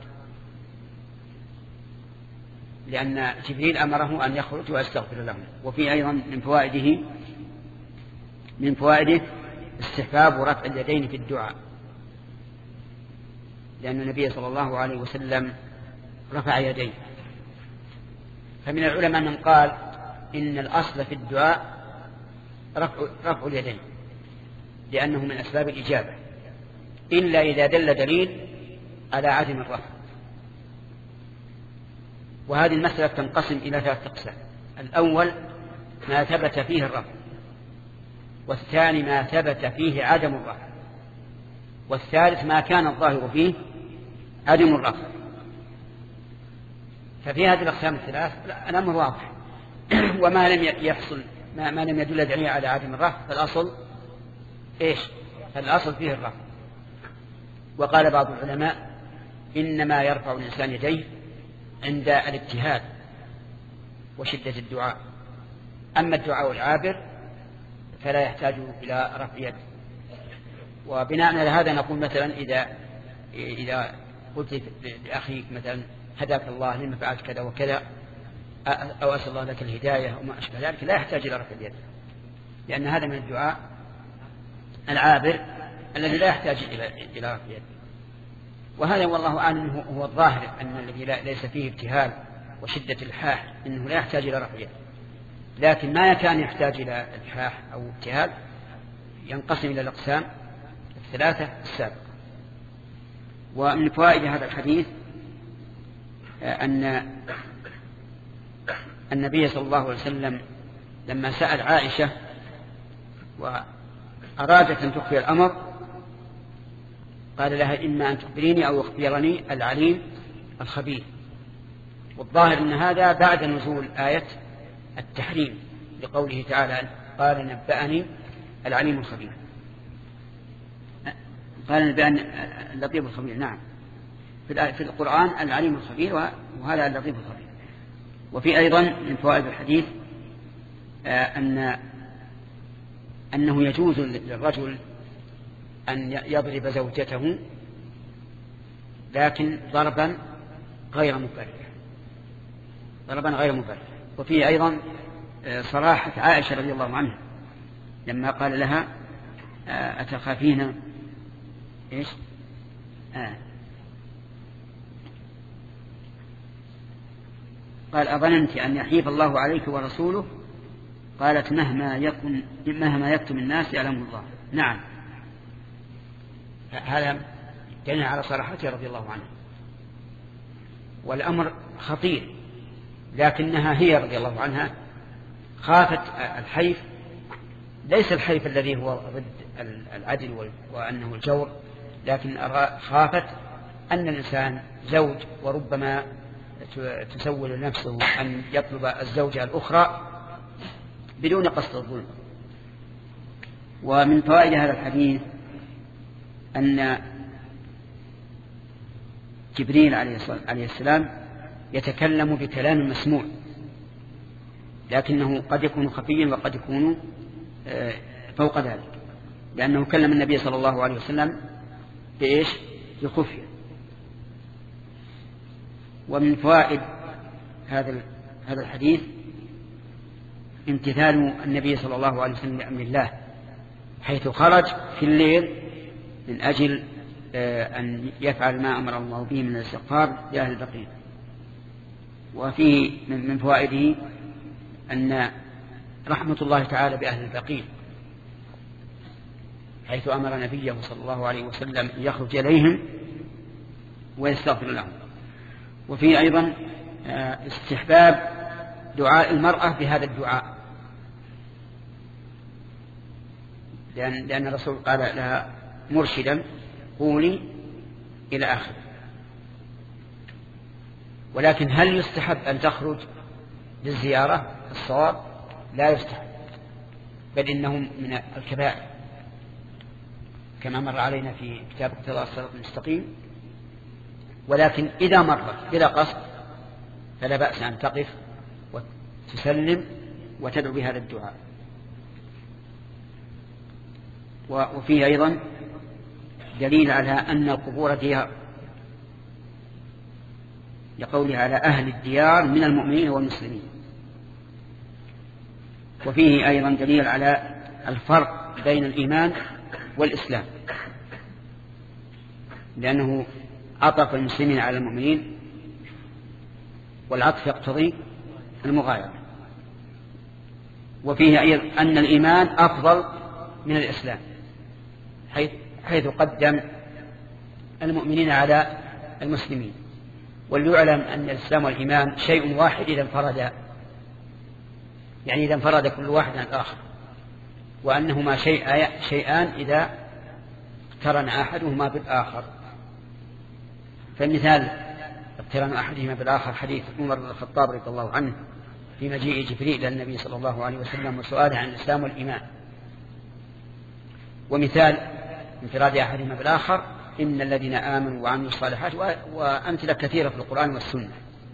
لأن جبريل أمره أن يخرج ويستغفر لهم. وفي أيضا من فوائده من فوائده استحباب رفع اليدين في الدعاء، لأن النبي صلى الله عليه وسلم رفع يديه. فمن العلماء من قال إن الأصل في الدعاء رفع, رفع اليدين، لأنه من أسباب الإجابة، إلا إذا دل دليل على عدم الرفع. وهذه المسألة تنقسم إلى ثلاثة أقسام: الأول ما ثبت فيه الرفع، والثاني ما ثبت فيه عدم الرفع، والثالث ما كان الظاهر فيه عدم الرفع. ففي هذه الأقسام الثلاث الأمر واضح. وما لم يحصل ما, ما لم يدل دليل على عدم الرفع فالأصل إيش؟ فالأصل فيه الرفع. وقال بعض العلماء إنما يرفع الإنسان يديه عند الاجتهاد وشدة الدعاء، أما الدعاء العابر فلا يحتاج إلى رفع يد. وبناء على هذا نقول مثلا إذا إذا قلت لأخيك مثلا هداك الله لما فعلت كذا وكذا، أو أسأل الله لك الهداية وما أشبه ذلك، لا يحتاج إلى رفع اليد، لأن هذا من الدعاء العابر الذي لا يحتاج إلى رفع اليد. وهذا والله أعلم هو الظاهر، أن الذي ليس فيه ابتهال وشدة الحاح إنه لا يحتاج إلى رفع اليد. لكن ما كان يحتاج إلى الحاح أو ابتهال ينقسم إلى الأقسام الثلاثة السابقة. ومن فوائد هذا الحديث أن النبي صلى الله عليه وسلم لما سأل عائشة وأرادت أن تخفي الأمر قال لها إما أن تخبريني أو يخبرني العليم الخبير. والظاهر أن هذا بعد نزول آية التحريم لقوله تعالى قال نبأني العليم الخبير، قال نبأني اللطيف الخبير. نعم، في القرآن العليم الخبير، وهذا اللطيف الخبير. وفي أيضا من فوائد الحديث أن أنه يجوز للرجل أن يضرب زوجته لكن ضربا غير مبرح، ضربا غير مبرح. وفيه أيضا صراحة عائشة رضي الله عنها لما قال لها أتخافين إيش آه. قال أظننت أن يحيف الله عليك ورسوله؟ قالت مهما يكن مهما يكتم الناس يعلم الله. نعم، هذا دليل على صراحته رضي الله عنه. والأمر خطير، لكنها هي رضي الله عنها خافت الحيف، ليس الحيف الذي هو ضد العدل وأنه الجور، لكن خافت أن الإنسان زوج وربما تسول نفسه أن يطلب الزوجة الأخرى بدون قصد الظلم. ومن فوائد هذا الحديث أن جبريل عليه السلام يتكلم بكلام مسموع، لكنه قد يكون خفيا وقد يكون فوق ذلك، لأنه كلم النبي صلى الله عليه وسلم بإيش؟ بخفية. ومن فوائد هذا هذا الحديث امتثال النبي صلى الله عليه وسلم لأمر الله، حيث خرج في الليل من أجل أن يفعل ما أمر الله به من الاستغفار لأهل البقيع. وفيه من فوائده أن رحمة الله تعالى بأهل البقيع، حيث أمر نبيه صلى الله عليه وسلم أن يخرج إليهم ويستغفر لهم. وفيه أيضا استحباب دعاء المرأة بهذا الدعاء، لأن, لأن الرسول قال لها مرشدا قولي إلى آخر. ولكن هل يستحب أن تخرج للزيارة؟ الصواب لا يستحب، بل إنه من الكبائر كما مر علينا في كتاب اقتضاء الصراط المستقيم. ولكن إذا مرت بلا قصد فلا بأس أن تقف وتسلم وتدعو بهذا الدعاء. وفيه أيضا دليل على أن القبور ديار، لقوله على أهل الديار من المؤمنين والمسلمين. وفيه أيضا دليل على الفرق بين الإيمان والإسلام، لأنه عطف المسلمين على المؤمنين، والعطف يقتضي المغايرة. وفيه أيضا أن الإيمان أفضل من الإسلام، حيث, حيث قدم المؤمنين على المسلمين. وليعلم أن الإسلام والإيمان شيء واحد إذا انفردا، يعني إذا انفرد كل واحد عن الآخر، وأنهما شيء شيئان إذا اقترن أحدهما بالآخر. فالمثال اقترن أحدهما بالآخر حديث عمر بن الخطاب رضي الله عنه في مجيء جبريل إلى النبي صلى الله عليه وسلم وسؤاله عن الإسلام والإيمان. ومثال انفراد أحدهما بالآخر إن الذين آمنوا وعملوا الصالحات، وأمثلة كثيرة في القرآن والسنة.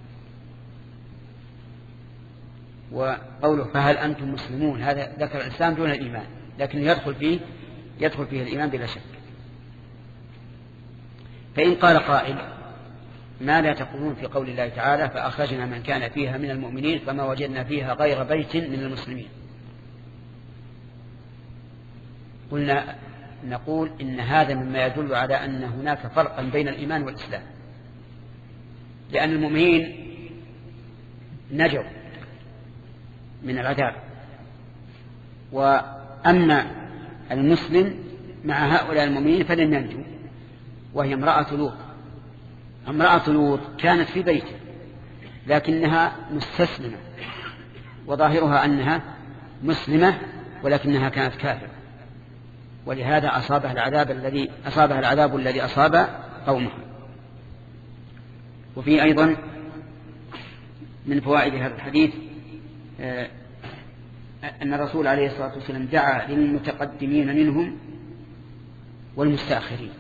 وقوله فهل أنتم مسلمون، هذا ذكر الإسلام دون الإيمان، لكن يدخل فيه يدخل فيه الإيمان بلا شك. فإن قال قائل ما لا تقولون في قول الله تعالى فأخرجنا من كان فيها من المؤمنين فما وجدنا فيها غير بيت من المسلمين، قلنا نقول إن هذا مما يدل على أن هناك فرقا بين الإيمان والإسلام، لأن المؤمنين نجوا من العذاب، وأما المسلم مع هؤلاء المؤمنين فلن ينجو. وهي امرأة لوط. امرأة لوط كانت في بيته لكنها مستسلمة، وظاهرها أنها مسلمة ولكنها كانت كافرة، ولهذا أصابها العذاب الذي أصابها العذاب الذي أصاب قومها. وفي أيضا من فوائد هذا الحديث أن الرسول عليه الصلاة والسلام دعا للمتقدمين منهم والمستأخرين.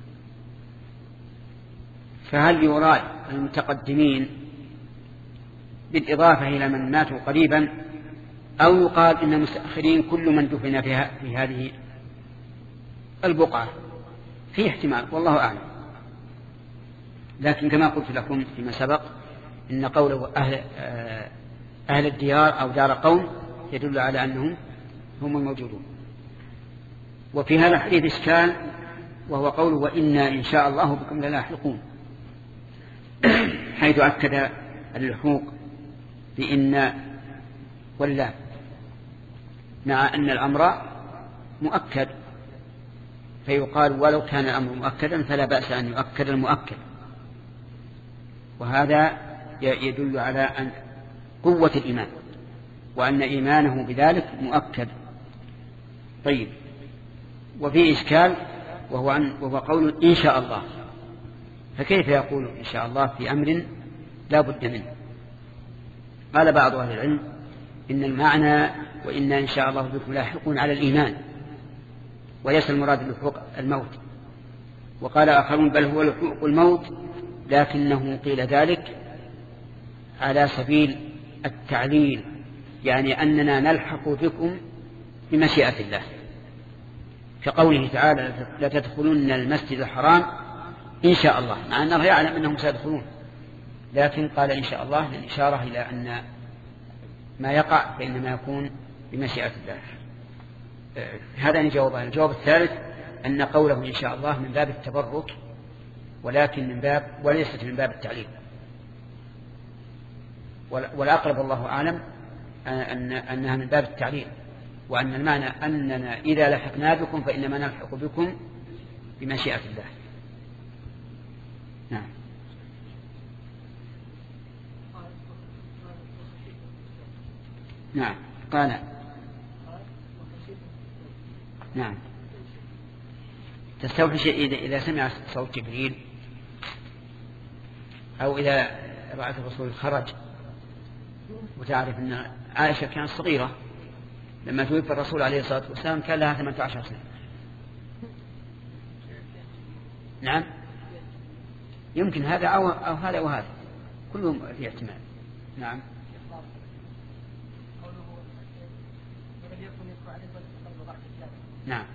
فهل يراد المتقدمين بالإضافة إلى من ماتوا قريبا، أو يقال إن المستأخرين كل من دفن في هذه البقعة؟ في احتمال والله أعلم. لكن كما قلت لكم فيما سبق إن قوله أهل, أهل الديار أو دار قوم يدل على أنهم هم الموجودون. وفي هذا الحديث إشكال، وهو قوله وإنا إن شاء الله بكم للاحقون، حيث أكد اللحوق بإن واللام، مع أن الأمر مؤكد، فيقال ولو كان الأمر مؤكدا فلا بأس أن يؤكد المؤكد. وهذا يدل على أن قوة الإيمان وأن إيمانه بذلك مؤكد. طيب، وفي إشكال وهو, أن وهو قول إن شاء الله، فكيف يقول إن شاء الله في أمر لا بد منه؟ قال بعض أهل العلم إن المعنى وإن إن شاء الله بكم لاحقون على الإيمان، وليس المراد اللحوق الموت. وقال آخرون بل هو لحوق الموت، لكنه قيل ذلك على سبيل التعليل، يعني أننا نلحق بكم بمشيئة الله، كقوله تعالى لتدخلن المسجد الحرام إن شاء الله، مع أنه يعلم أنهم سيدخلون، لكن قال إن شاء الله للإشارة إلى أن ما يقع فإنما يكون بمشيئة الله. هذا نجاوبه. الجواب الثالث أن قوله إن شاء الله من باب التبرك، ولكن من باب وليست من باب التعليل. والأقرب الله أعلم أن أنها من باب التعليل، وأن المعنى أننا إذا لحقنا بكم فإنما نلحق بكم بمشيئة الله. نعم. نعم قال نعم تستوحش إذا, إذا سمع صوت جبريل أو إذا رأت الرسول خرج. وتعرف أن عائشة كانت صغيرة لما توفي الرسول عليه الصلاة والسلام كان لها ثمانية عشر سنة. نعم يمكن هذا أو, أو هذا وهذا كلهم في احتمال. نعم نعم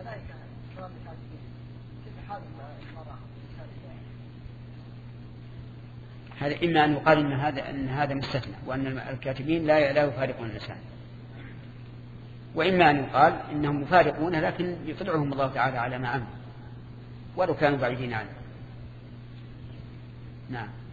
هذا إما أن يقال إن هذا أن هذا مستثنى وأن الكاتبين لا لا يفارقون الإنسان، وإما أن يقال إنهم يفارقون لكن يطلعهم الله تعالى على ما عمل ولو كانوا بعيدين عنه. نعم